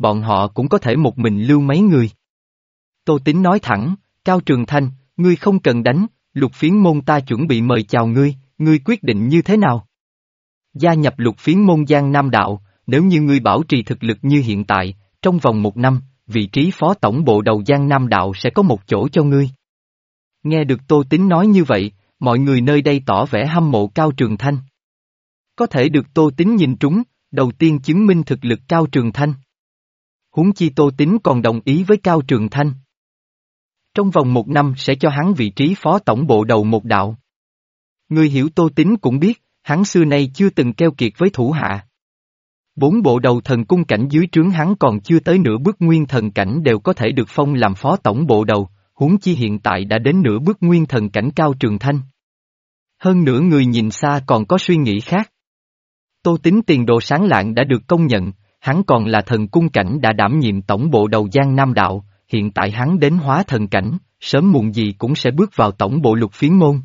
bọn họ cũng có thể một mình lưu mấy người. Tô Tín nói thẳng, Cao Trường Thanh, ngươi không cần đánh, Lục Phiến môn ta chuẩn bị mời chào ngươi, ngươi quyết định như thế nào? Gia nhập Lục Phiến môn Giang Nam Đạo, nếu như ngươi bảo trì thực lực như hiện tại, trong vòng một năm, vị trí phó tổng bộ đầu Giang Nam Đạo sẽ có một chỗ cho ngươi. Nghe được Tô Tín nói như vậy, mọi người nơi đây tỏ vẻ hâm mộ Cao Trường Thanh. Có thể được Tô Tín nhìn trúng, đầu tiên chứng minh thực lực Cao Trường Thanh. Huống chi Tô Tín còn đồng ý với Cao Trường Thanh. Trong vòng một năm sẽ cho hắn vị trí phó tổng bộ đầu một đạo. Người hiểu Tô Tín cũng biết, hắn xưa nay chưa từng keo kiệt với thủ hạ. Bốn bộ đầu thần cung cảnh dưới trướng hắn còn chưa tới nửa bước nguyên thần cảnh đều có thể được phong làm phó tổng bộ đầu, huống chi hiện tại đã đến nửa bước nguyên thần cảnh Cao Trường Thanh. Hơn nữa người nhìn xa còn có suy nghĩ khác. Tô Tín tiền đồ sáng lạng đã được công nhận, hắn còn là thần cung cảnh đã đảm nhiệm tổng bộ đầu Giang Nam Đạo, hiện tại hắn đến hóa thần cảnh, sớm muộn gì cũng sẽ bước vào tổng bộ Lục Phiến môn.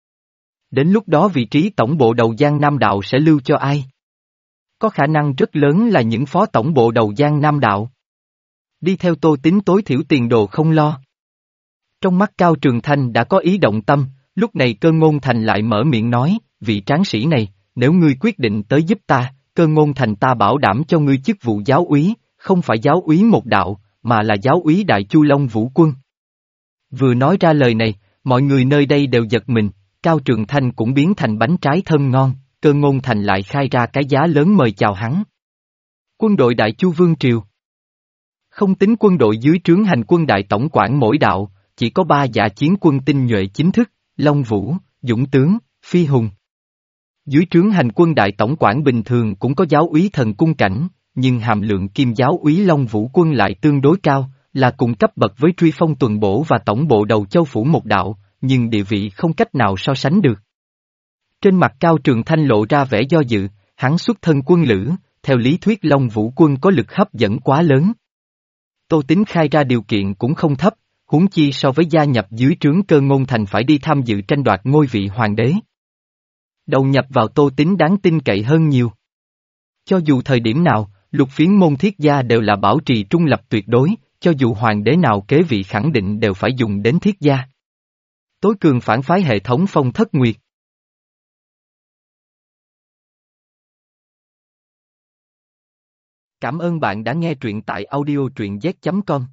Đến lúc đó vị trí tổng bộ đầu Giang Nam Đạo sẽ lưu cho ai? Có khả năng rất lớn là những phó tổng bộ đầu Giang Nam Đạo. Đi theo Tô Tín tối thiểu tiền đồ không lo. Trong mắt Cao Trường Thanh đã có ý động tâm, lúc này Cơ Ngôn Thành lại mở miệng nói, vị tráng sĩ này, nếu ngươi quyết định tới giúp ta, Cơ Ngôn Thành ta bảo đảm cho ngươi chức vụ giáo úy, không phải giáo úy một đạo, mà là giáo úy Đại Chu Long Vũ Quân. Vừa nói ra lời này, mọi người nơi đây đều giật mình, Cao Trường Thanh cũng biến thành bánh trái thơm ngon, Cơ Ngôn Thành lại khai ra cái giá lớn mời chào hắn. Quân đội Đại Chu Vương Triều. Không tính quân đội dưới trướng hành quân đại tổng quản mỗi đạo, chỉ có ba dạ chiến quân tinh nhuệ chính thức, Long Vũ, Dũng Tướng, Phi Hùng. Dưới trướng hành quân đại tổng quản bình thường cũng có giáo úy thần cung cảnh, nhưng hàm lượng kim giáo úy Long Vũ Quân lại tương đối cao, là cùng cấp bậc với Truy Phong Tuần Bổ và tổng bộ đầu Châu Phủ một đạo, nhưng địa vị không cách nào so sánh được. Trên mặt Cao Trường Thanh lộ ra vẻ do dự, hắn xuất thân quân lữ, theo lý thuyết Long Vũ Quân có lực hấp dẫn quá lớn. Tô Tín khai ra điều kiện cũng không thấp, huống chi so với gia nhập dưới trướng Cơ Ngôn Thành phải đi tham dự tranh đoạt ngôi vị hoàng đế. Đầu nhập vào Tô Tín đáng tin cậy hơn nhiều. Cho dù thời điểm nào, Lục Phiến môn thiết gia đều là bảo trì trung lập tuyệt đối, cho dù hoàng đế nào kế vị khẳng định đều phải dùng đến thiết gia. Tối cường phản phái hệ thống Phong Thất Nguyệt. Cảm ơn bạn đã nghe truyện tại audio truyện z chấm com.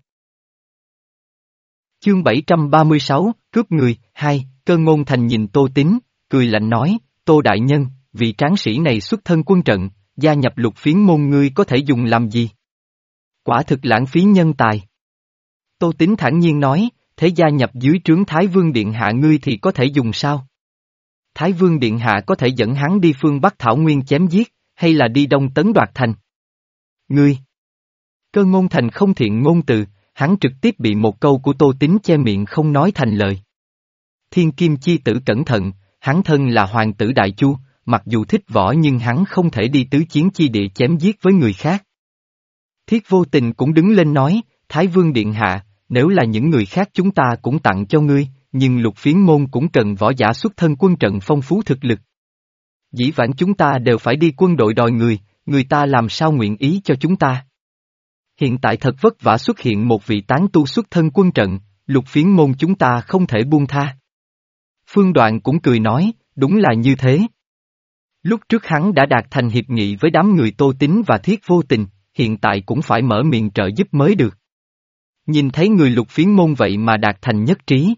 Chương bảy trăm ba mươi sáu, Cướp Người, hai, Cơ Ngôn Thành nhìn Tô Tín, cười lạnh nói, Tô Đại Nhân, vị tráng sĩ này xuất thân quân trận, gia nhập Lục Phiến môn ngươi có thể dùng làm gì? Quả thực lãng phí nhân tài. Tô Tín thản nhiên nói, thế gia nhập dưới trướng Thái Vương Điện Hạ ngươi thì có thể dùng sao? Thái Vương Điện Hạ có thể dẫn hắn đi phương Bắc Thảo Nguyên chém giết, hay là đi Đông Tấn đoạt thành? Ngươi! Cơ Ngôn Thành không thiện ngôn từ, hắn trực tiếp bị một câu của Tô Tín che miệng không nói thành lời. Thiên Kim Chi Tử cẩn thận, hắn thân là hoàng tử Đại Chu, mặc dù thích võ nhưng hắn không thể đi tứ chiến chi địa chém giết với người khác. Thiết Vô Tình cũng đứng lên nói, Thái Vương Điện Hạ, nếu là những người khác chúng ta cũng tặng cho ngươi, nhưng Lục Phiến môn cũng cần võ giả xuất thân quân trận phong phú thực lực. Dĩ vãng chúng ta đều phải đi quân đội đòi người, người ta làm sao nguyện ý cho chúng ta. Hiện tại thật vất vả xuất hiện một vị tán tu xuất thân quân trận, Lục Phiến môn chúng ta không thể buông tha. Phương Đoạn cũng cười nói, đúng là như thế. Lúc trước hắn đã đạt thành hiệp nghị với đám người Tô Tín và Thiết Vô Tình, hiện tại cũng phải mở miệng trợ giúp mới được. Nhìn thấy người Lục Phiến môn vậy mà đạt thành nhất trí.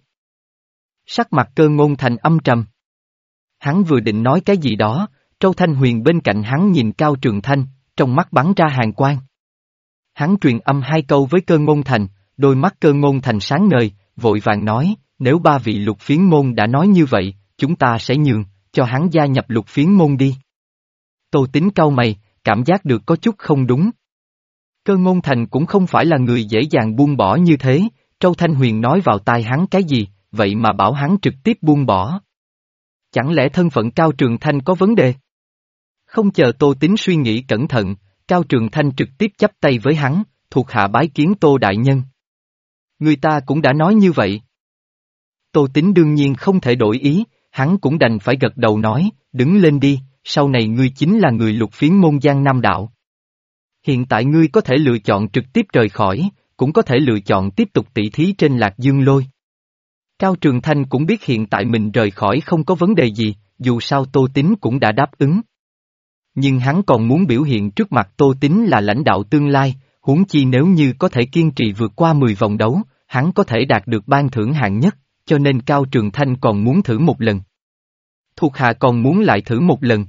Sắc mặt Cơ Ngôn Thành âm trầm. Hắn vừa định nói cái gì đó, Châu Thanh Huyền bên cạnh hắn nhìn Cao Trường Thanh, trong mắt bắn ra hàn quang. Hắn truyền âm hai câu với Cơ Ngôn Thành, đôi mắt Cơ Ngôn Thành sáng ngời, vội vàng nói, nếu ba vị Lục Phiến môn đã nói như vậy, chúng ta sẽ nhường, cho hắn gia nhập Lục Phiến môn đi. Tô Tín cau mày, cảm giác được có chút không đúng. Cơ Ngôn Thành cũng không phải là người dễ dàng buông bỏ như thế, Châu Thanh Huyền nói vào tai hắn cái gì, vậy mà bảo hắn trực tiếp buông bỏ. Chẳng lẽ thân phận Cao Trường Thanh có vấn đề? Không chờ Tô Tín suy nghĩ cẩn thận, Cao Trường Thanh trực tiếp chắp tay với hắn, thuộc hạ bái kiến Tô Đại Nhân. Người ta cũng đã nói như vậy. Tô Tín đương nhiên không thể đổi ý, hắn cũng đành phải gật đầu nói, đứng lên đi, sau này ngươi chính là người Lục Phiến môn Giang Nam Đạo. Hiện tại ngươi có thể lựa chọn trực tiếp rời khỏi, cũng có thể lựa chọn tiếp tục tỷ thí trên Lạc Dương Lôi. Cao Trường Thanh cũng biết hiện tại mình rời khỏi không có vấn đề gì, dù sao Tô Tín cũng đã đáp ứng. Nhưng hắn còn muốn biểu hiện trước mặt Tô Tín là lãnh đạo tương lai, huống chi nếu như có thể kiên trì vượt qua mười vòng đấu, hắn có thể đạt được ban thưởng hạng nhất, cho nên Cao Trường Thanh còn muốn thử một lần. Thuộc hạ còn muốn lại thử một lần.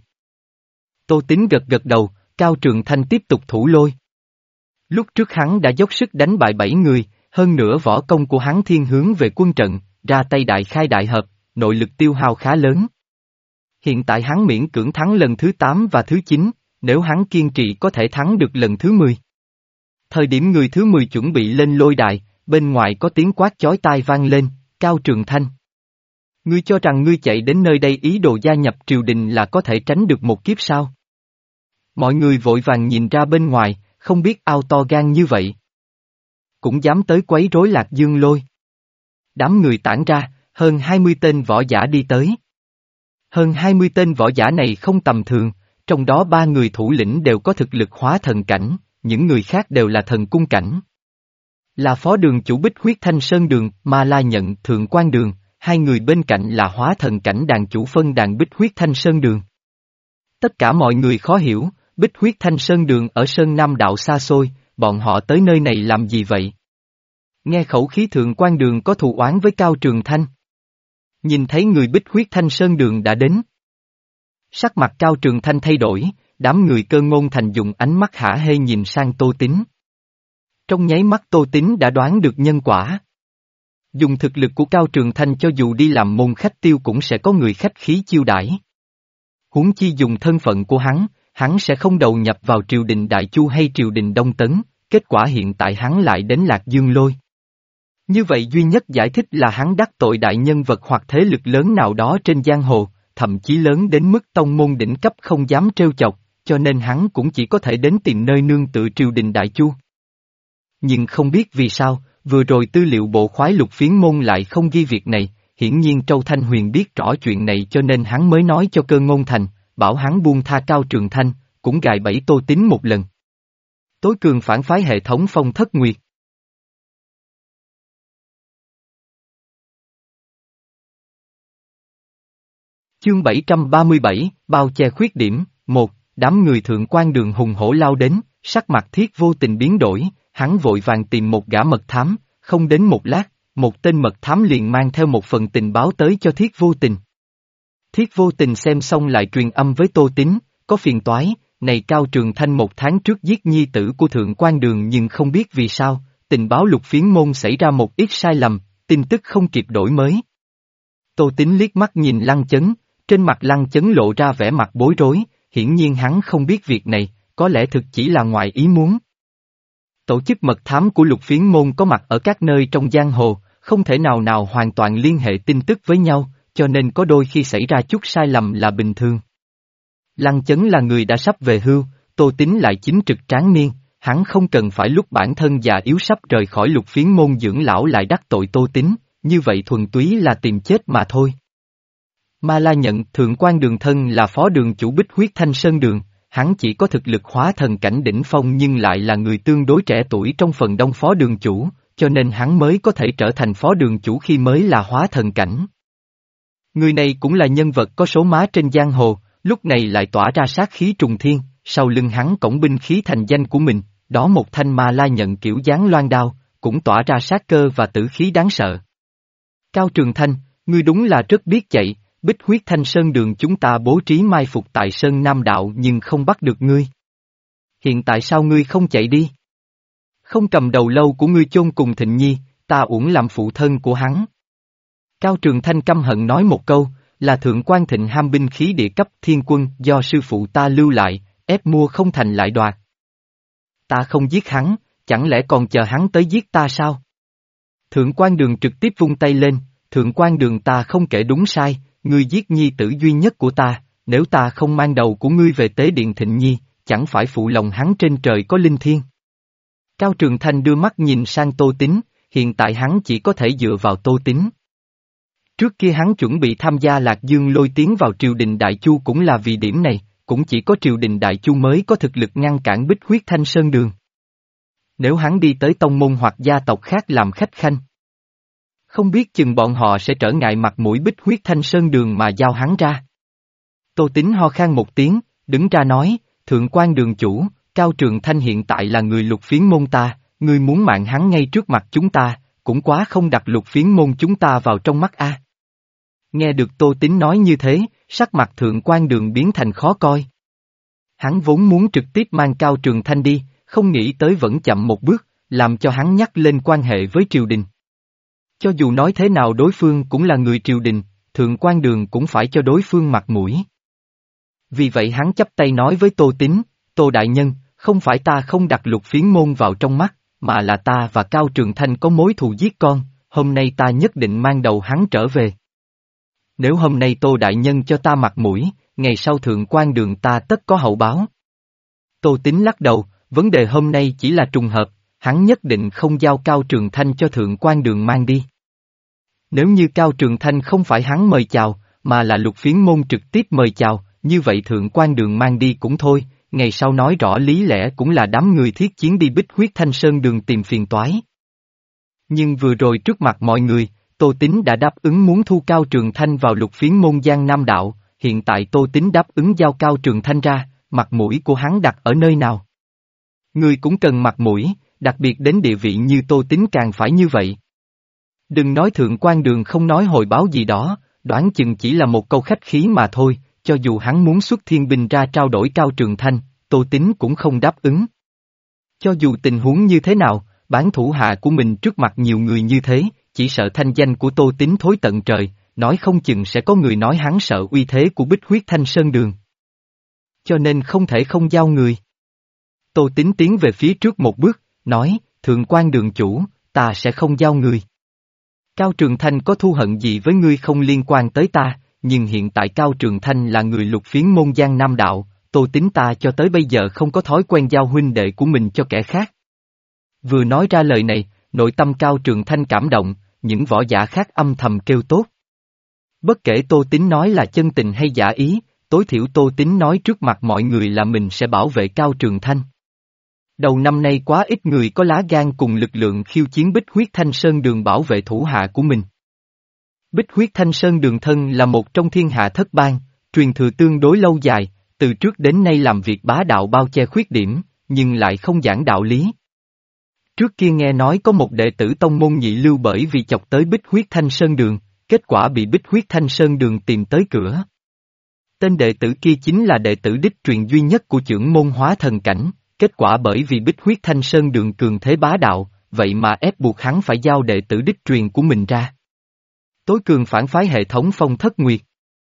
Tô Tín gật gật đầu, Cao Trường Thanh tiếp tục thủ lôi. Lúc trước hắn đã dốc sức đánh bại bảy người, hơn nữa võ công của hắn thiên hướng về quân trận, ra tay đại khai đại hợp, nội lực tiêu hao khá lớn. Hiện tại hắn miễn cưỡng thắng lần thứ tám và thứ chín, nếu hắn kiên trì có thể thắng được lần thứ mười. Thời điểm người thứ mười chuẩn bị lên lôi đài, bên ngoài có tiếng quát chói tai vang lên, Cao Trường Thanh. Ngươi cho rằng ngươi chạy đến nơi đây ý đồ gia nhập triều đình là có thể tránh được một kiếp sao? Mọi người vội vàng nhìn ra bên ngoài, không biết ao to gan như vậy. Cũng dám tới quấy rối Lạc Dương Lôi. Đám người tản ra, hơn hai mươi tên võ giả đi tới. Hơn hai mươi tên võ giả này không tầm thường, trong đó ba người thủ lĩnh đều có thực lực hóa thần cảnh, những người khác đều là thần cung cảnh. Là phó đường chủ Bích Huyết Thanh Sơn Đường, Ma La Nhận Thượng Quan Đường, hai người bên cạnh là hóa thần cảnh đàn chủ phân đàn Bích Huyết Thanh Sơn Đường. Tất cả mọi người khó hiểu, Bích Huyết Thanh Sơn Đường ở Sơn Nam Đạo xa xôi, bọn họ tới nơi này làm gì vậy? Nghe khẩu khí Thượng Quan Đường có thù oán với Cao Trường Thanh. Nhìn thấy người Bích Huyết Thanh Sơn Đường đã đến. Sắc mặt Cao Trường Thanh thay đổi, đám người Cơ Ngôn Thành dùng ánh mắt hả hê nhìn sang Tô Tín. Trong nháy mắt Tô Tín đã đoán được nhân quả. Dùng thực lực của Cao Trường Thanh cho dù đi làm môn khách tiêu cũng sẽ có người khách khí chiêu đãi. Huống chi dùng thân phận của hắn, hắn sẽ không đầu nhập vào triều đình Đại Chu hay triều đình Đông Tấn, kết quả hiện tại hắn lại đến Lạc Dương Lôi. Như vậy duy nhất giải thích là hắn đắc tội đại nhân vật hoặc thế lực lớn nào đó trên giang hồ, thậm chí lớn đến mức tông môn đỉnh cấp không dám trêu chọc, cho nên hắn cũng chỉ có thể đến tìm nơi nương tựa triều đình Đại Chu. Nhưng không biết vì sao, vừa rồi tư liệu bộ khoái Lục Phiến Môn lại không ghi việc này, hiển nhiên Châu Thanh Huyền biết rõ chuyện này cho nên hắn mới nói cho Cơ Ngôn Thành, bảo hắn buông tha Cao Trường Thanh, cũng gài bẫy Tô Tín một lần. Tối cường phản phái hệ thống Phong Thất Nguyệt. Chương bảy trăm ba mươi bảy, bao che khuyết điểm, một, đám người Thượng Quan Đường hùng hổ lao đến, sắc mặt Thiết Vô Tình biến đổi, hắn vội vàng tìm một gã mật thám, không đến một lát, một tên mật thám liền mang theo một phần tình báo tới cho Thiết Vô Tình. Thiết Vô Tình xem xong lại truyền âm với Tô Tín, có phiền toái, này Cao Trường Thanh một tháng trước giết nhi tử của Thượng Quan Đường nhưng không biết vì sao, tình báo Lục Phiến Môn xảy ra một ít sai lầm, tin tức không kịp đổi mới. Tô Tín liếc mắt nhìn Lăng Chấn, trên mặt Lăng Chấn lộ ra vẻ mặt bối rối, hiển nhiên hắn không biết việc này, có lẽ thực chỉ là ngoài ý muốn. Tổ chức mật thám của Lục Phiến Môn có mặt ở các nơi trong giang hồ, không thể nào nào hoàn toàn liên hệ tin tức với nhau, cho nên có đôi khi xảy ra chút sai lầm là bình thường. Lăng Chấn là người đã sắp về hưu, Tô Tín lại chính trực tráng niên, hắn không cần phải lúc bản thân già yếu sắp rời khỏi Lục Phiến Môn dưỡng lão lại đắc tội Tô Tín, như vậy thuần túy là tìm chết mà thôi. Ma La Nhận Thượng Quan Đường thân là phó đường chủ Bích Huyết Thanh Sơn Đường, hắn chỉ có thực lực hóa thần cảnh đỉnh phong nhưng lại là người tương đối trẻ tuổi trong phần đông phó đường chủ, cho nên hắn mới có thể trở thành phó đường chủ khi mới là hóa thần cảnh. Người này cũng là nhân vật có số má trên giang hồ, lúc này lại tỏa ra sát khí trùng thiên, sau lưng hắn cổng binh khí thành danh của mình, đó một thanh Ma La Nhận kiểu dáng loan đao, cũng tỏa ra sát cơ và tử khí đáng sợ. Cao Trường Thanh, ngươi đúng là rất biết chạy. Bích Huyết Thanh Sơn Đường chúng ta bố trí mai phục tại Sơn Nam Đạo nhưng không bắt được ngươi. Hiện tại sao ngươi không chạy đi? Không cầm đầu lâu của ngươi chôn cùng Thịnh Nhi, ta uổng làm phụ thân của hắn. Cao Trường Thanh căm hận nói một câu, là Thượng Quan Thịnh ham binh khí địa cấp thiên quân do sư phụ ta lưu lại, ép mua không thành lại đoạt. Ta không giết hắn, chẳng lẽ còn chờ hắn tới giết ta sao? Thượng Quan Đường trực tiếp vung tay lên, Thượng Quan Đường ta không kể đúng sai. Ngươi giết nhi tử duy nhất của ta, nếu ta không mang đầu của ngươi về tế điện Thịnh Nhi, chẳng phải phụ lòng hắn trên trời có linh thiêng. Cao Trường Thanh đưa mắt nhìn sang Tô Tín, hiện tại hắn chỉ có thể dựa vào Tô Tín. Trước kia hắn chuẩn bị tham gia Lạc Dương Lôi tiến vào triều đình Đại Chu cũng là vì điểm này, cũng chỉ có triều đình Đại Chu mới có thực lực ngăn cản Bích Huyết Thanh Sơn Đường. Nếu hắn đi tới tông môn hoặc gia tộc khác làm khách khanh, không biết chừng bọn họ sẽ trở ngại mặt mũi Bích Huyết Thanh Sơn Đường mà giao hắn ra. Tô Tín ho khan một tiếng, đứng ra nói, Thượng quan đường chủ, Cao Trường Thanh hiện tại là người Lục Phiến môn ta, ngươi muốn mạng hắn ngay trước mặt chúng ta, cũng quá không đặt Lục Phiến môn chúng ta vào trong mắt a. Nghe được Tô Tín nói như thế, sắc mặt Thượng quan đường biến thành khó coi. Hắn vốn muốn trực tiếp mang Cao Trường Thanh đi, không nghĩ tới vẫn chậm một bước, làm cho hắn nhắc lên quan hệ với triều đình. Cho dù nói thế nào đối phương cũng là người triều đình, Thượng quan đường cũng phải cho đối phương mặt mũi. Vì vậy hắn chắp tay nói với Tô Tín, Tô Đại Nhân, không phải ta không đặt Lục Phiến môn vào trong mắt, mà là ta và Cao Trường Thanh có mối thù giết con, hôm nay ta nhất định mang đầu hắn trở về. Nếu hôm nay Tô Đại Nhân cho ta mặt mũi, ngày sau Thượng quan đường ta tất có hậu báo. Tô Tín lắc đầu, vấn đề hôm nay chỉ là trùng hợp, hắn nhất định không giao Cao Trường Thanh cho Thượng quan đường mang đi. Nếu như Cao Trường Thanh không phải hắn mời chào, mà là Lục Phiến môn trực tiếp mời chào, như vậy Thượng quan đường mang đi cũng thôi, ngày sau nói rõ lý lẽ cũng là đám người thiết chiến đi Bích Huyết Thanh Sơn Đường tìm phiền toái. Nhưng vừa rồi trước mặt mọi người, Tô Tín đã đáp ứng muốn thu Cao Trường Thanh vào Lục Phiến môn Giang Nam Đạo, hiện tại Tô Tín đáp ứng giao Cao Trường Thanh ra, mặt mũi của hắn đặt ở nơi nào? Người cũng cần mặt mũi, đặc biệt đến địa vị như Tô Tín càng phải như vậy. Đừng nói Thượng quan đường không nói hồi báo gì đó, đoán chừng chỉ là một câu khách khí mà thôi, cho dù hắn muốn xuất thiên binh ra trao đổi Cao Trường Thanh, Tô Tín cũng không đáp ứng. Cho dù tình huống như thế nào, bán thủ hạ của mình trước mặt nhiều người như thế, chỉ sợ thanh danh của Tô Tín thối tận trời, nói không chừng sẽ có người nói hắn sợ uy thế của Bích Huyết Thanh Sơn Đường. Cho nên không thể không giao người. Tô Tín tiến về phía trước một bước, nói, Thượng quan đường chủ, ta sẽ không giao người. Cao Trường Thanh có thù hận gì với ngươi không liên quan tới ta, nhưng hiện tại Cao Trường Thanh là người Lục Phiến môn Giang Nam Đạo, Tô Tín ta cho tới bây giờ không có thói quen giao huynh đệ của mình cho kẻ khác. Vừa nói ra lời này, nội tâm Cao Trường Thanh cảm động, những võ giả khác âm thầm kêu tốt. Bất kể Tô Tín nói là chân tình hay giả ý, tối thiểu Tô Tín nói trước mặt mọi người là mình sẽ bảo vệ Cao Trường Thanh. Đầu năm nay quá ít người có lá gan cùng lực lượng khiêu chiến Bích Huyết Thanh Sơn Đường bảo vệ thủ hạ của mình. Bích Huyết Thanh Sơn Đường thân là một trong thiên hạ thất bang, truyền thừa tương đối lâu dài, từ trước đến nay làm việc bá đạo bao che khuyết điểm, nhưng lại không giảng đạo lý. Trước kia nghe nói có một đệ tử tông môn nhị lưu bởi vì chọc tới Bích Huyết Thanh Sơn Đường, kết quả bị Bích Huyết Thanh Sơn Đường tìm tới cửa. Tên đệ tử kia chính là đệ tử đích truyền duy nhất của chưởng môn Hóa Thần Cảnh, kết quả bởi vì Bích Huyết Thanh Sơn Đường cường thế bá đạo, vậy mà ép buộc hắn phải giao đệ tử đích truyền của mình ra. Tối cường phản phái hệ thống Phong Thất Nguyệt.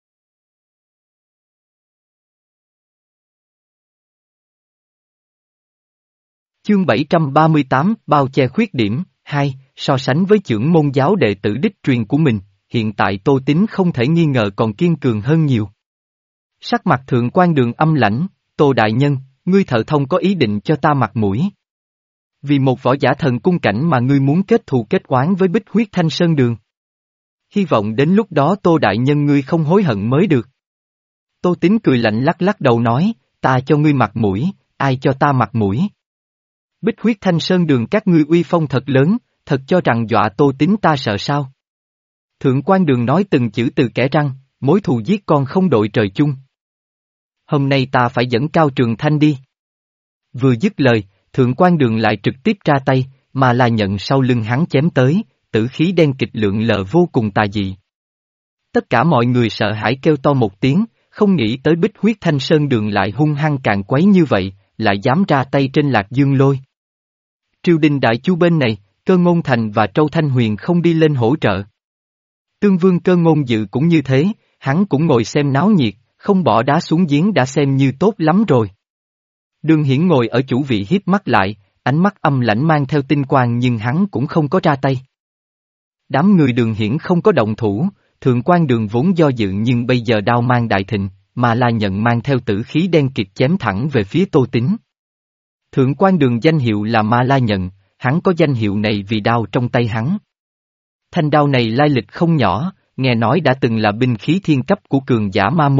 Chương bảy trăm ba mươi tám, bao che khuyết điểm, hai, so sánh với chưởng môn giáo đệ tử đích truyền của mình, hiện tại Tô Tín không thể nghi ngờ còn kiên cường hơn nhiều. Sắc mặt Thượng quan đường âm lãnh, Tô Đại Nhân, ngươi thợ thông có ý định cho ta mặt mũi. Vì một võ giả thần cung cảnh mà ngươi muốn kết thù kết oán với Bích Huyết Thanh Sơn Đường. Hy vọng đến lúc đó Tô Đại Nhân ngươi không hối hận mới được. Tô Tín cười lạnh lắc lắc đầu nói, ta cho ngươi mặt mũi, ai cho ta mặt mũi. Bích Huyết Thanh Sơn Đường các ngươi uy phong thật lớn, thật cho rằng dọa Tô Tín ta sợ sao. Thượng quan đường nói từng chữ từ kẻ răng, mối thù giết con không đội trời chung. Hôm nay ta phải dẫn Cao Trường Thanh đi. Vừa dứt lời, Thượng quan đường lại trực tiếp ra tay, mà là nhận sau lưng hắn chém tới, tử khí đen kịch lượng lờ vô cùng tà dị. Tất cả mọi người sợ hãi kêu to một tiếng, không nghĩ tới Bích Huyết Thanh Sơn Đường lại hung hăng càn quấy như vậy, lại dám ra tay trên Lạc Dương Lôi. Triều đình Đại Chu bên này, Cơ Ngôn Thành và Trâu Thanh Huyền không đi lên hỗ trợ. Tương Vương Cơ Ngôn Dự cũng như thế, hắn cũng ngồi xem náo nhiệt, không bỏ đá xuống giếng đã xem như tốt lắm rồi. Đường Hiển ngồi ở chủ vị hiếp mắt lại, ánh mắt âm lãnh mang theo tinh quang nhưng hắn cũng không có ra tay. Đám người Đường Hiển không có động thủ, Thượng quan đường vốn do dự nhưng bây giờ đao mang đại thịnh, mà là nhận mang theo tử khí đen kịt chém thẳng về phía Tô Tín. Thượng quan đường danh hiệu là Ma La Nhận, hắn có danh hiệu này vì đao trong tay hắn. Thanh đao này lai lịch không nhỏ, nghe nói đã từng là binh khí thiên cấp của cường giả ma môn,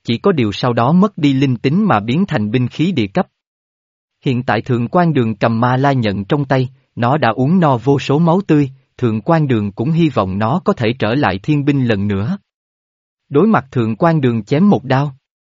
chỉ có điều sau đó mất đi linh tính mà biến thành binh khí địa cấp. Hiện tại Thượng Quan Đường cầm ma la nhận trong tay, nó đã uống no vô số máu tươi, Thượng Quan Đường cũng hy vọng nó có thể trở lại thiên binh lần nữa. Đối mặt Thượng Quan Đường chém một đao.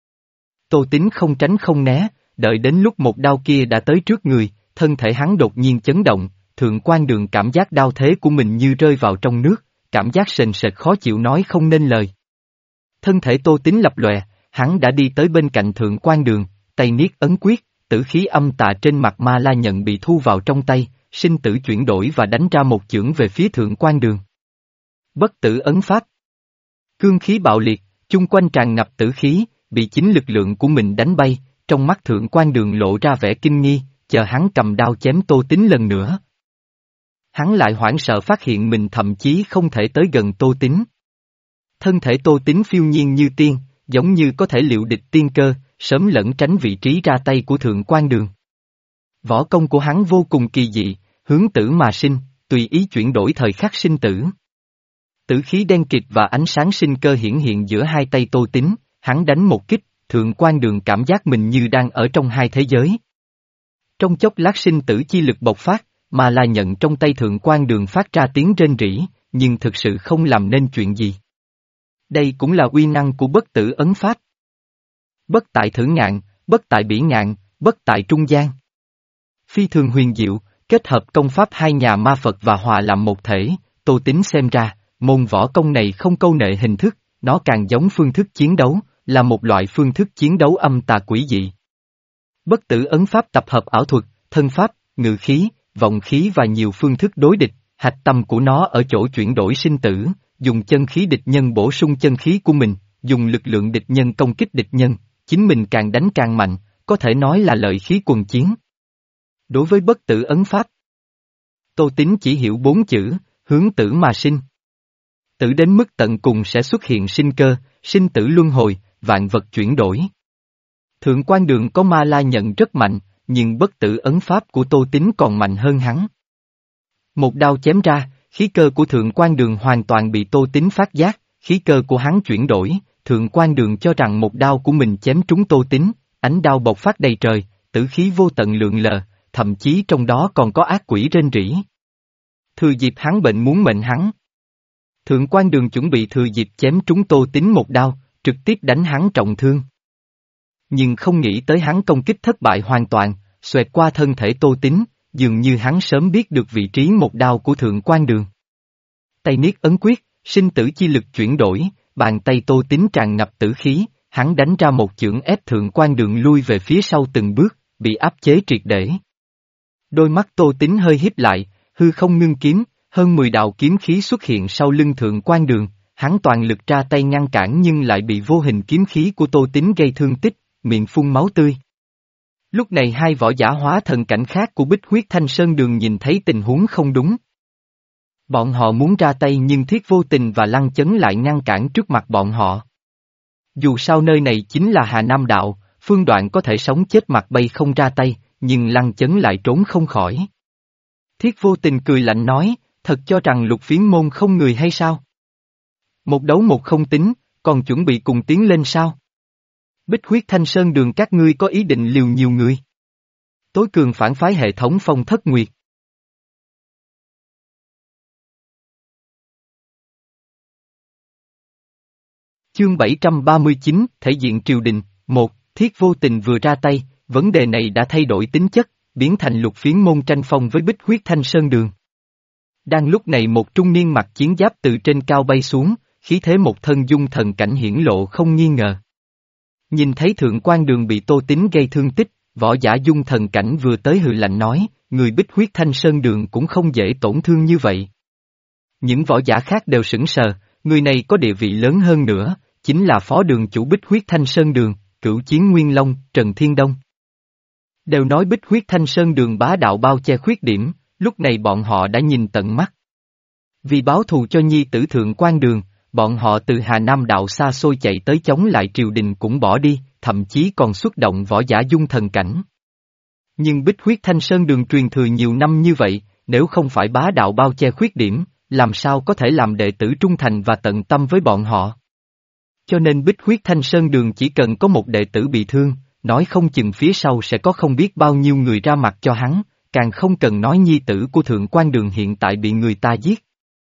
Tô Tín không tránh không né, đợi đến lúc một đao kia đã tới trước người, thân thể hắn đột nhiên chấn động, Thượng Quan Đường cảm giác đao thế của mình như rơi vào trong nước, cảm giác sền sệt khó chịu nói không nên lời. Thân thể Tô Tín lập lòe, hắn đã đi tới bên cạnh Thượng Quan Đường, tay niết ấn quyết, tử khí âm tà trên mặt ma la nhận bị thu vào trong tay, sinh tử chuyển đổi và đánh ra một chưởng về phía Thượng Quan Đường. Bất tử ấn pháp. Cương khí bạo liệt, chung quanh tràn ngập tử khí, bị chính lực lượng của mình đánh bay, trong mắt Thượng Quan Đường lộ ra vẻ kinh nghi, chờ hắn cầm đao chém Tô Tín lần nữa. Hắn lại hoảng sợ phát hiện mình thậm chí không thể tới gần Tô Tín. Thân thể Tô Tín phiêu nhiên như tiên, giống như có thể liệu địch tiên cơ, sớm lẩn tránh vị trí ra tay của Thượng Quan Đường. Võ công của hắn vô cùng kỳ dị, hướng tử mà sinh, tùy ý chuyển đổi thời khắc sinh tử. Tử khí đen kịt và ánh sáng sinh cơ hiển hiện giữa hai tay Tô Tín, hắn đánh một kích, Thượng Quan Đường cảm giác mình như đang ở trong hai thế giới. Trong chốc lát sinh tử chi lực bộc phát, mà là nhận trong tay Thượng Quan Đường phát ra tiếng rên rỉ, nhưng thực sự không làm nên chuyện gì. Đây cũng là uy năng của bất tử ấn pháp. Bất tại thử ngạn, bất tại bỉ ngạn, bất tại trung gian. Phi thường huyền diệu, kết hợp công pháp hai nhà ma Phật và hòa làm một thể, Tô Tín xem ra, môn võ công này không câu nệ hình thức, nó càng giống phương thức chiến đấu, là một loại phương thức chiến đấu âm tà quỷ dị. Bất tử ấn pháp tập hợp ảo thuật, thân pháp, ngự khí, vọng khí và nhiều phương thức đối địch, hạch tâm của nó ở chỗ chuyển đổi sinh tử, dùng chân khí địch nhân bổ sung chân khí của mình, dùng lực lượng địch nhân công kích địch nhân, chính mình càng đánh càng mạnh, có thể nói là lợi khí quần chiến. Đối với bất tử ấn pháp, Tô Tín chỉ hiểu bốn chữ, hướng tử mà sinh. Tử đến mức tận cùng sẽ xuất hiện sinh cơ, sinh tử luân hồi, vạn vật chuyển đổi. Thượng Quan Đường có ma la nhận rất mạnh, nhưng bất tử ấn pháp của Tô Tín còn mạnh hơn hắn. Một đao chém ra, khí cơ của Thượng Quan Đường hoàn toàn bị Tô Tín phát giác, khí cơ của hắn chuyển đổi, Thượng Quan Đường cho rằng một đao của mình chém trúng Tô Tín, ánh đao bộc phát đầy trời, tử khí vô tận lượn lờ, thậm chí trong đó còn có ác quỷ rên rỉ. Thừa dịp hắn bệnh muốn mệnh hắn. Thượng Quan Đường chuẩn bị thừa dịp chém trúng Tô Tín một đao, trực tiếp đánh hắn trọng thương. Nhưng không nghĩ tới hắn công kích thất bại hoàn toàn, xoẹt qua thân thể Tô Tín, dường như hắn sớm biết được vị trí một đao của Thượng Quan Đường. Tay niết ấn quyết, sinh tử chi lực chuyển đổi, bàn tay Tô Tín tràn ngập tử khí, hắn đánh ra một chưởng ép Thượng Quan Đường lui về phía sau từng bước, bị áp chế triệt để. Đôi mắt Tô Tín hơi híp lại, hư không ngưng kiếm, hơn mười đạo kiếm khí xuất hiện sau lưng Thượng Quan Đường, hắn toàn lực ra tay ngăn cản nhưng lại bị vô hình kiếm khí của Tô Tín gây thương tích, miệng phun máu tươi. Lúc này hai võ giả hóa thần cảnh khác của Bích Huyết Thanh Sơn Đường nhìn thấy tình huống không đúng. Bọn họ muốn ra tay nhưng Thiết Vô Tình và Lăng Chấn lại ngăn cản trước mặt bọn họ. Dù sao nơi này chính là Hà Nam Đạo, Phương Đoạn có thể sống chết mặt bay không ra tay, nhưng Lăng Chấn lại trốn không khỏi. Thiết Vô Tình cười lạnh nói, thật cho rằng Lục Phiến môn không người hay sao? Một đấu một không tính, còn chuẩn bị cùng tiến lên sao? Bích Huyết Thanh Sơn Đường các ngươi có ý định liều nhiều người. Tối cường phản phái hệ thống Phong Thất Nguyệt. Chương bảy trăm ba mươi chín, Thể diện triều đình, một, Thiết Vô Tình vừa ra tay, vấn đề này đã thay đổi tính chất, biến thành Lục Phiến môn tranh phong với Bích Huyết Thanh Sơn Đường. Đang lúc này một trung niên mặc chiến giáp từ trên cao bay xuống, khí thế một thân dung thần cảnh hiển lộ không nghi ngờ. Nhìn thấy Thượng Quan Đường bị Tô Tín gây thương tích, võ giả dung thần cảnh vừa tới hừ lạnh nói, người Bích Huyết Thanh Sơn Đường cũng không dễ tổn thương như vậy. Những võ giả khác đều sững sờ, người này có địa vị lớn hơn nữa, chính là phó đường chủ Bích Huyết Thanh Sơn Đường, Cửu Chiến Nguyên Long, Trần Thiên Đông. Đều nói Bích Huyết Thanh Sơn Đường bá đạo bao che khuyết điểm, lúc này bọn họ đã nhìn tận mắt. Vì báo thù cho nhi tử Thượng Quan Đường, bọn họ từ Hà Nam Đạo xa xôi chạy tới chống lại triều đình cũng bỏ đi, thậm chí còn xuất động võ giả dung thần cảnh. Nhưng Bích Huyết Thanh Sơn Đường truyền thừa nhiều năm như vậy, nếu không phải bá đạo bao che khuyết điểm, làm sao có thể làm đệ tử trung thành và tận tâm với bọn họ? Cho nên Bích Huyết Thanh Sơn Đường chỉ cần có một đệ tử bị thương, nói không chừng phía sau sẽ có không biết bao nhiêu người ra mặt cho hắn, càng không cần nói nhi tử của Thượng Quan Đường hiện tại bị người ta giết.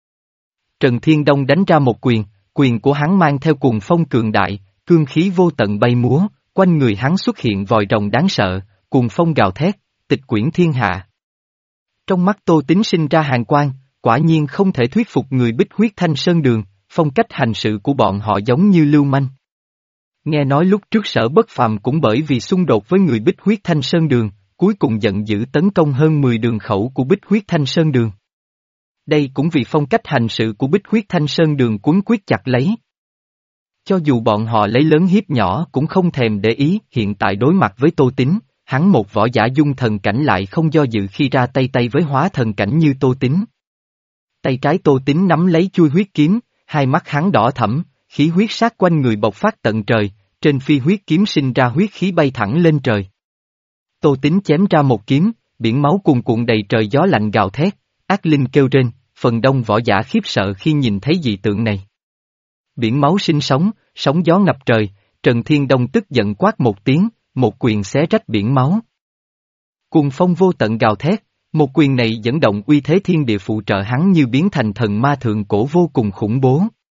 Trần Thiên Đông đánh ra một quyền, quyền của hắn mang theo cuồng phong cường đại, cương khí vô tận bay múa, quanh người hắn xuất hiện vòi rồng đáng sợ, cuồng phong gào thét, tịch quyển thiên hạ. Trong mắt Tô Tín sinh ra hàn quang, quả nhiên không thể thuyết phục người Bích Huyết Thanh Sơn Đường, phong cách hành sự của bọn họ giống như lưu manh. Nghe nói lúc trước Sở Bất Phàm cũng bởi vì xung đột với người Bích Huyết Thanh Sơn Đường, cuối cùng giận dữ tấn công hơn mười đường khẩu của Bích Huyết Thanh Sơn Đường. Đây cũng vì phong cách hành sự của Bích Huyết Thanh Sơn Đường cuốn quyết chặt lấy. Cho dù bọn họ lấy lớn hiếp nhỏ cũng không thèm để ý, hiện tại đối mặt với Tô Tín, hắn một võ giả dung thần cảnh lại không do dự khi ra tay tay với hóa thần cảnh như Tô Tín. Tay trái Tô Tín nắm lấy chui huyết kiếm, hai mắt hắn đỏ thẫm, khí huyết sát quanh người bộc phát tận trời, trên phi huyết kiếm sinh ra huyết khí bay thẳng lên trời. Tô Tín chém ra một kiếm, biển máu cuồn cuộn đầy trời gió lạnh gào thét, ác linh kêu rên, phần đông võ giả khiếp sợ khi nhìn thấy dị tượng này. Biển máu sinh sóng, sóng gió ngập trời, Trần Thiên Đông tức giận quát một tiếng, một quyền xé rách biển máu. Cuồng phong vô tận gào thét, một quyền này dẫn động uy thế thiên địa phụ trợ hắn như biến thành thần ma thượng cổ vô cùng khủng bố.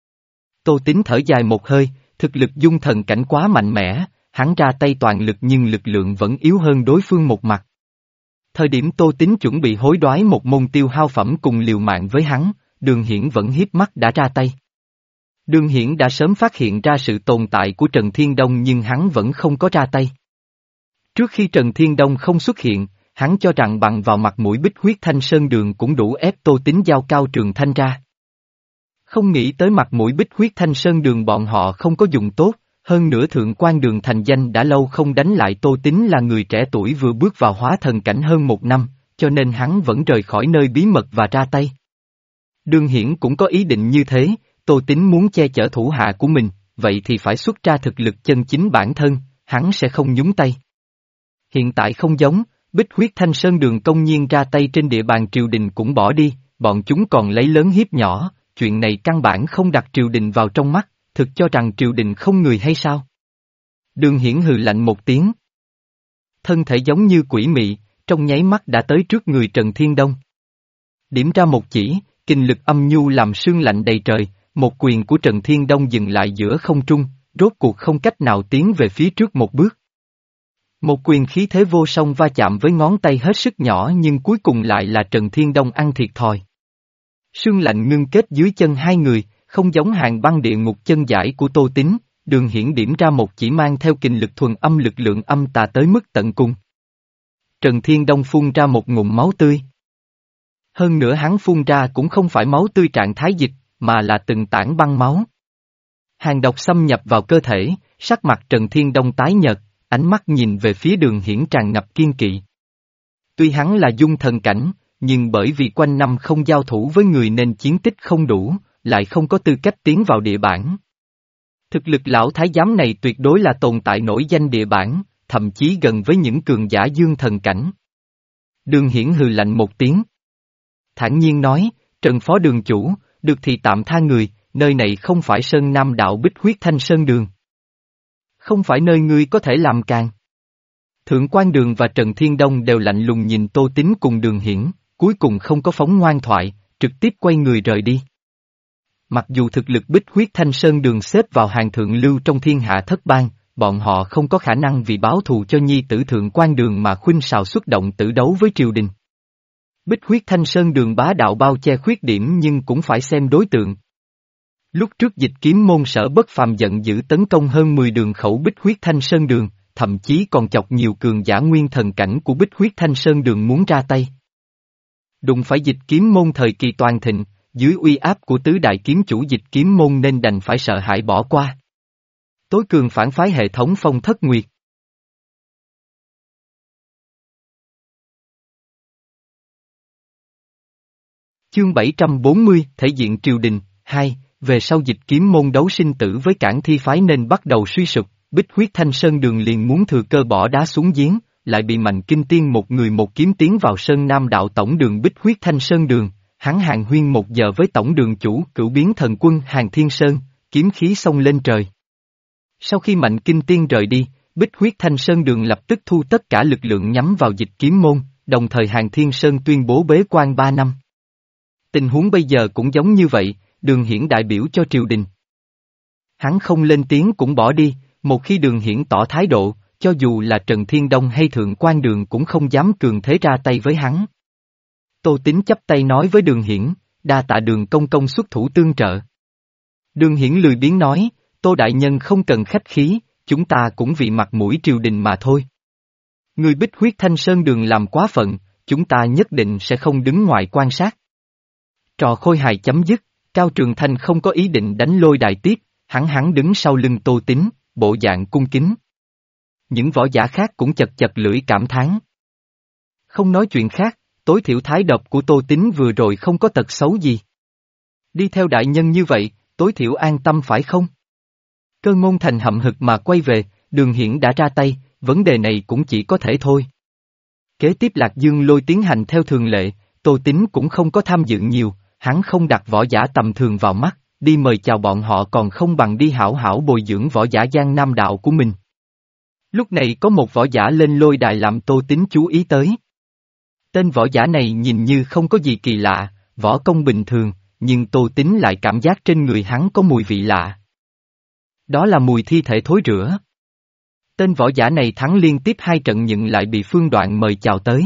Tô Tín thở dài một hơi, thực lực dung thần cảnh quá mạnh mẽ, hắn ra tay toàn lực nhưng lực lượng vẫn yếu hơn đối phương một mặt. Thời điểm Tô Tín chuẩn bị hối đoái một môn tiêu hao phẩm cùng liều mạng với hắn, Đường Hiển vẫn hiếp mắt đã ra tay. Đường Hiển đã sớm phát hiện ra sự tồn tại của Trần Thiên Đông nhưng hắn vẫn không có ra tay. Trước khi Trần Thiên Đông không xuất hiện, hắn cho rằng bằng vào mặt mũi Bích Huyết Thanh Sơn Đường cũng đủ ép Tô Tín giao cao Trường Thanh ra. Không nghĩ tới mặt mũi Bích Huyết Thanh Sơn Đường bọn họ không có dùng tốt, hơn nữa Thượng Quan Đường thành danh đã lâu không đánh lại Tô Tín là người trẻ tuổi vừa bước vào hóa thần cảnh hơn một năm, cho nên hắn vẫn rời khỏi nơi bí mật và ra tay. Đường Hiển cũng có ý định như thế, Tô Tín muốn che chở thủ hạ của mình, vậy thì phải xuất ra thực lực chân chính bản thân, hắn sẽ không nhúng tay. Hiện tại không giống, Bích Huyết Thanh Sơn Đường công nhiên ra tay trên địa bàn triều đình cũng bỏ đi, bọn chúng còn lấy lớn hiếp nhỏ, chuyện này căn bản không đặt triều đình vào trong mắt, thực cho rằng triều đình không người hay sao? Đường Hiển hừ lạnh một tiếng. Thân thể giống như quỷ mị, trong nháy mắt đã tới trước người Trần Thiên Đông. Điểm ra một chỉ, kinh lực âm nhu làm sương lạnh đầy trời, một quyền của Trần Thiên Đông dừng lại giữa không trung, rốt cuộc không cách nào tiến về phía trước một bước. Một quyền khí thế vô song va chạm với ngón tay hết sức nhỏ nhưng cuối cùng lại là Trần Thiên Đông ăn thiệt thòi. Sương lạnh ngưng kết dưới chân hai người, không giống hàng băng địa ngục chân giải của Tô Tín, Đường Hiển điểm ra một chỉ mang theo kình lực thuần âm lực lượng âm tà tới mức tận cùng. Trần Thiên Đông phun ra một ngụm máu tươi. Hơn nữa hắn phun ra cũng không phải máu tươi trạng thái dịch, mà là từng tảng băng máu. Hàn độc xâm nhập vào cơ thể, sắc mặt Trần Thiên Đông tái nhợt, ánh mắt nhìn về phía Đường Hiển tràn ngập kiên kỵ. Tuy hắn là dung thần cảnh, nhưng bởi vì quanh năm không giao thủ với người nên chiến tích không đủ, lại không có tư cách tiến vào địa bản. Thực lực lão thái giám này tuyệt đối là tồn tại nổi danh địa bản, thậm chí gần với những cường giả dương thần cảnh. Đường Hiển hừ lạnh một tiếng. Thản nhiên nói, Trần Phó Đường Chủ, được thì tạm tha người, nơi này không phải Sơn Nam Đạo Bích Huyết Thanh Sơn Đường. Không phải nơi ngươi có thể làm càng. Thượng Quan Đường và Trần Thiên Đông đều lạnh lùng nhìn Tô Tín cùng Đường Hiển, cuối cùng không có phóng ngoan thoại, trực tiếp quay người rời đi. Mặc dù thực lực Bích Huyết Thanh Sơn Đường xếp vào hàng thượng lưu trong thiên hạ thất bang, bọn họ không có khả năng vì báo thù cho nhi tử Thượng Quan Đường mà khuynh xào xuất động tử đấu với triều đình. Bích Huyết Thanh Sơn Đường bá đạo bao che khuyết điểm nhưng cũng phải xem đối tượng. Lúc trước Dịch Kiếm Môn Sở Bất Phàm giận dữ tấn công hơn mười đường khẩu Bích Huyết Thanh Sơn Đường, thậm chí còn chọc nhiều cường giả nguyên thần cảnh của Bích Huyết Thanh Sơn Đường muốn ra tay. Đụng phải Dịch Kiếm Môn thời kỳ toàn thịnh, dưới uy áp của tứ đại kiếm chủ Dịch Kiếm Môn nên đành phải sợ hãi bỏ qua. Tối cường phản phái hệ thống Phong Thất Nguyệt. Chương bảy trăm bốn mươi, Thể diện triều đình, hai, về sau Dịch Kiếm Môn đấu sinh tử với Cảng Thi phái nên bắt đầu suy sụp, Bích Huyết Thanh Sơn Đường liền muốn thừa cơ bỏ đá xuống giếng, lại bị Mạnh Kinh Tiên một người một kiếm tiến vào Sơn Nam Đạo tổng đường Bích Huyết Thanh Sơn Đường, hắn hàn huyên một giờ với tổng đường chủ Cửu Biến Thần Quân Hàn Thiên Sơn, kiếm khí xông lên trời. Sau khi Mạnh Kinh Tiên rời đi, Bích Huyết Thanh Sơn Đường lập tức thu tất cả lực lượng nhắm vào Dịch Kiếm Môn, đồng thời Hàng Thiên Sơn tuyên bố bế quan ba năm. Tình huống bây giờ cũng giống như vậy, Đường Hiển đại biểu cho triều đình. Hắn không lên tiếng cũng bỏ đi, một khi Đường Hiển tỏ thái độ, cho dù là Trần Thiên Đông hay Thượng Quan Đường cũng không dám cường thế ra tay với hắn. Tô Tín chắp tay nói với Đường Hiển, đa tạ Đường công công xuất thủ tương trợ. Đường Hiển lười biếng nói, Tô đại nhân không cần khách khí, chúng ta cũng vì mặt mũi triều đình mà thôi. Người Bích Huyết Thanh Sơn Đường làm quá phận, chúng ta nhất định sẽ không đứng ngoài quan sát. Trò khôi hài chấm dứt, Cao Trường Thanh không có ý định đánh lôi đài tiếp, hắn hắn đứng sau lưng Tô Tín, bộ dạng cung kính. Những võ giả khác cũng chật chật lưỡi cảm thán. Không nói chuyện khác, tối thiểu thái độc của Tô Tín vừa rồi không có tật xấu gì. Đi theo đại nhân như vậy, tối thiểu an tâm phải không? Cơ Ngôn Thành hậm hực mà quay về, Đường Hiển đã ra tay, vấn đề này cũng chỉ có thể thôi. Kế tiếp Lạc Dương Lôi tiến hành theo thường lệ, Tô Tín cũng không có tham dự nhiều, hắn không đặt võ giả tầm thường vào mắt, đi mời chào bọn họ còn không bằng đi hảo hảo bồi dưỡng võ giả Giang Nam đạo của mình. Lúc này có một võ giả lên lôi đài làm Tô Tín chú ý tới. Tên võ giả này nhìn như không có gì kỳ lạ, võ công bình thường, nhưng Tô Tín lại cảm giác trên người hắn có mùi vị lạ. Đó là mùi thi thể thối rữa. Tên võ giả này thắng liên tiếp hai trận nhưng lại bị Phương Đoạn mời chào tới.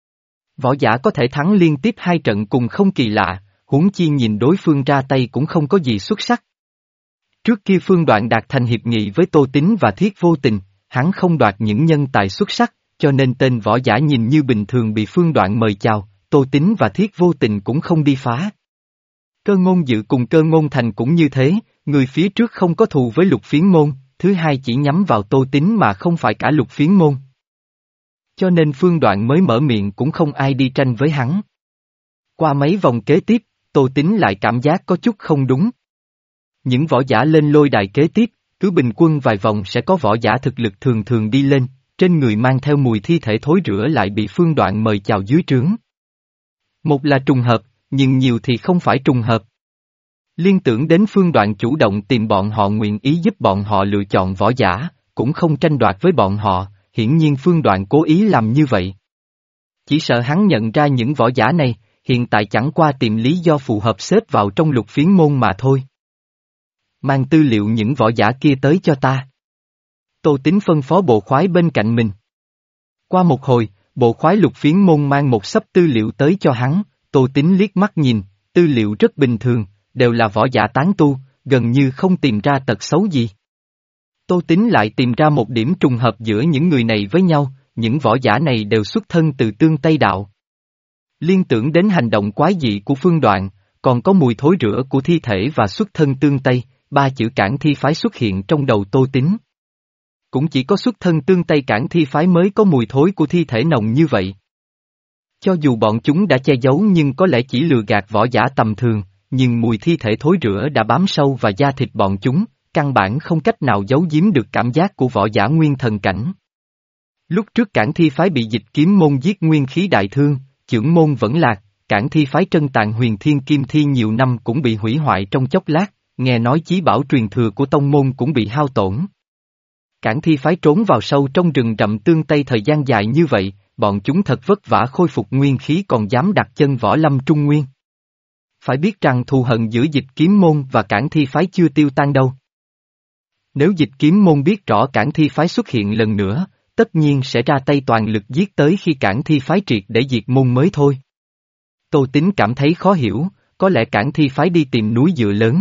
Võ giả có thể thắng liên tiếp hai trận cùng không kỳ lạ, huống chi nhìn đối phương ra tay cũng không có gì xuất sắc. Trước kia Phương Đoạn đạt thành hiệp nghị với Tô Tín và Thiết Vô Tình, hắn không đoạt những nhân tài xuất sắc, cho nên tên võ giả nhìn như bình thường bị Phương Đoạn mời chào, Tô Tín và Thiết Vô Tình cũng không đi phá. Cơ Ngôn Dự cùng Cơ Ngôn Thành cũng như thế, người phía trước không có thù với Lục Phiến Môn, thứ hai chỉ nhắm vào Tô Tín mà không phải cả Lục Phiến Môn. Cho nên Phương Đoạn mới mở miệng cũng không ai đi tranh với hắn. Qua mấy vòng kế tiếp, Tô Tín lại cảm giác có chút không đúng. Những võ giả lên lôi đài kế tiếp, cứ bình quân vài vòng sẽ có võ giả thực lực thường thường đi lên, trên người mang theo mùi thi thể thối rữa lại bị Phương Đoạn mời chào dưới trướng. Một là trùng hợp, nhưng nhiều thì không phải trùng hợp. Liên tưởng đến Phương Đoạn chủ động tìm bọn họ nguyện ý giúp bọn họ lựa chọn võ giả, cũng không tranh đoạt với bọn họ, hiển nhiên Phương Đoạn cố ý làm như vậy. Chỉ sợ hắn nhận ra những võ giả này, hiện tại chẳng qua tìm lý do phù hợp xếp vào trong Lục Phiến Môn mà thôi. Mang tư liệu những võ giả kia tới cho ta. Tô Tín phân phó bộ khoái bên cạnh mình. Qua một hồi, bộ khoái Lục Phiến Môn mang một xấp tư liệu tới cho hắn, Tô Tín liếc mắt nhìn, tư liệu rất bình thường, đều là võ giả tán tu, gần như không tìm ra tật xấu gì. Tô Tín lại tìm ra một điểm trùng hợp giữa những người này với nhau, những võ giả này đều xuất thân từ Tương Tây Đạo. Liên tưởng đến hành động quái dị của Phương Đoạn, còn có mùi thối rữa của thi thể và xuất thân Tương Tây, ba chữ Cản Thi Phái xuất hiện trong đầu Tô Tín. Cũng chỉ có xuất thân Tương Tây Cản Thi Phái mới có mùi thối của thi thể nồng như vậy. Cho dù bọn chúng đã che giấu nhưng có lẽ chỉ lừa gạt võ giả tầm thường, nhưng mùi thi thể thối rữa đã bám sâu vào da thịt bọn chúng, căn bản không cách nào giấu giếm được cảm giác của võ giả nguyên thần cảnh. Lúc trước Cản Thi Phái bị Dịch Kiếm Môn giết nguyên khí đại thương, chưởng môn vẫn lạc, Cản Thi Phái Trân Tàn Huyền Thiên Kim Thi nhiều năm cũng bị hủy hoại trong chốc lát, nghe nói chí bảo truyền thừa của tông môn cũng bị hao tổn. Cản Thi Phái trốn vào sâu trong rừng rậm Tương Tây thời gian dài như vậy, bọn chúng thật vất vả khôi phục nguyên khí còn dám đặt chân võ lâm Trung Nguyên. Phải biết rằng thù hận giữa Dịch Kiếm Môn và Cản Thi Phái chưa tiêu tan đâu. Nếu Dịch Kiếm Môn biết rõ Cản Thi Phái xuất hiện lần nữa, tất nhiên sẽ ra tay toàn lực giết tới khi Cản Thi Phái triệt để diệt môn mới thôi. Tô Tín cảm thấy khó hiểu, có lẽ Cản Thi Phái đi tìm núi dựa lớn.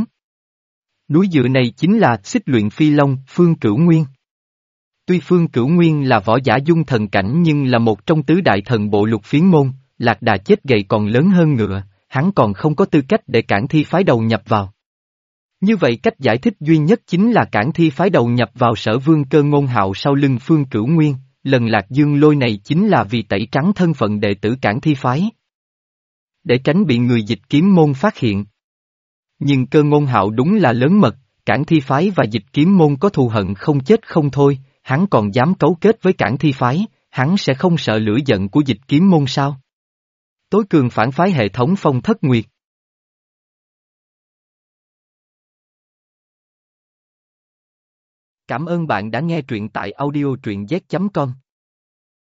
Núi dựa này chính là Xích Luyện Phi Long, Phương Cửu Nguyên. Tuy Phương Cửu Nguyên là võ giả dung thần cảnh nhưng là một trong tứ đại thần bộ Lục Phiến Môn, lạc đà chết gầy còn lớn hơn ngựa, hắn còn không có tư cách để Cản Thi Phái đầu nhập vào. Như vậy cách giải thích duy nhất chính là Cản Thi Phái đầu nhập vào Sở Vương Cơ Ngôn Hạo sau lưng Phương Cửu Nguyên, lần Lạc Dương Lôi này chính là vì tẩy trắng thân phận đệ tử Cản Thi Phái. Để tránh bị người Dịch Kiếm Môn phát hiện. Nhưng Cơ Ngôn Hạo đúng là lớn mật, Cản Thi Phái và Dịch Kiếm Môn có thù hận không chết không thôi, hắn còn dám cấu kết với Cản Thi Phái, hắn sẽ không sợ lửa giận của Dịch Kiếm Môn sao? Tối cường phản phái hệ thống Phong Thất Nguyệt. Cảm ơn bạn đã nghe truyện tại audio truyện z chấm com.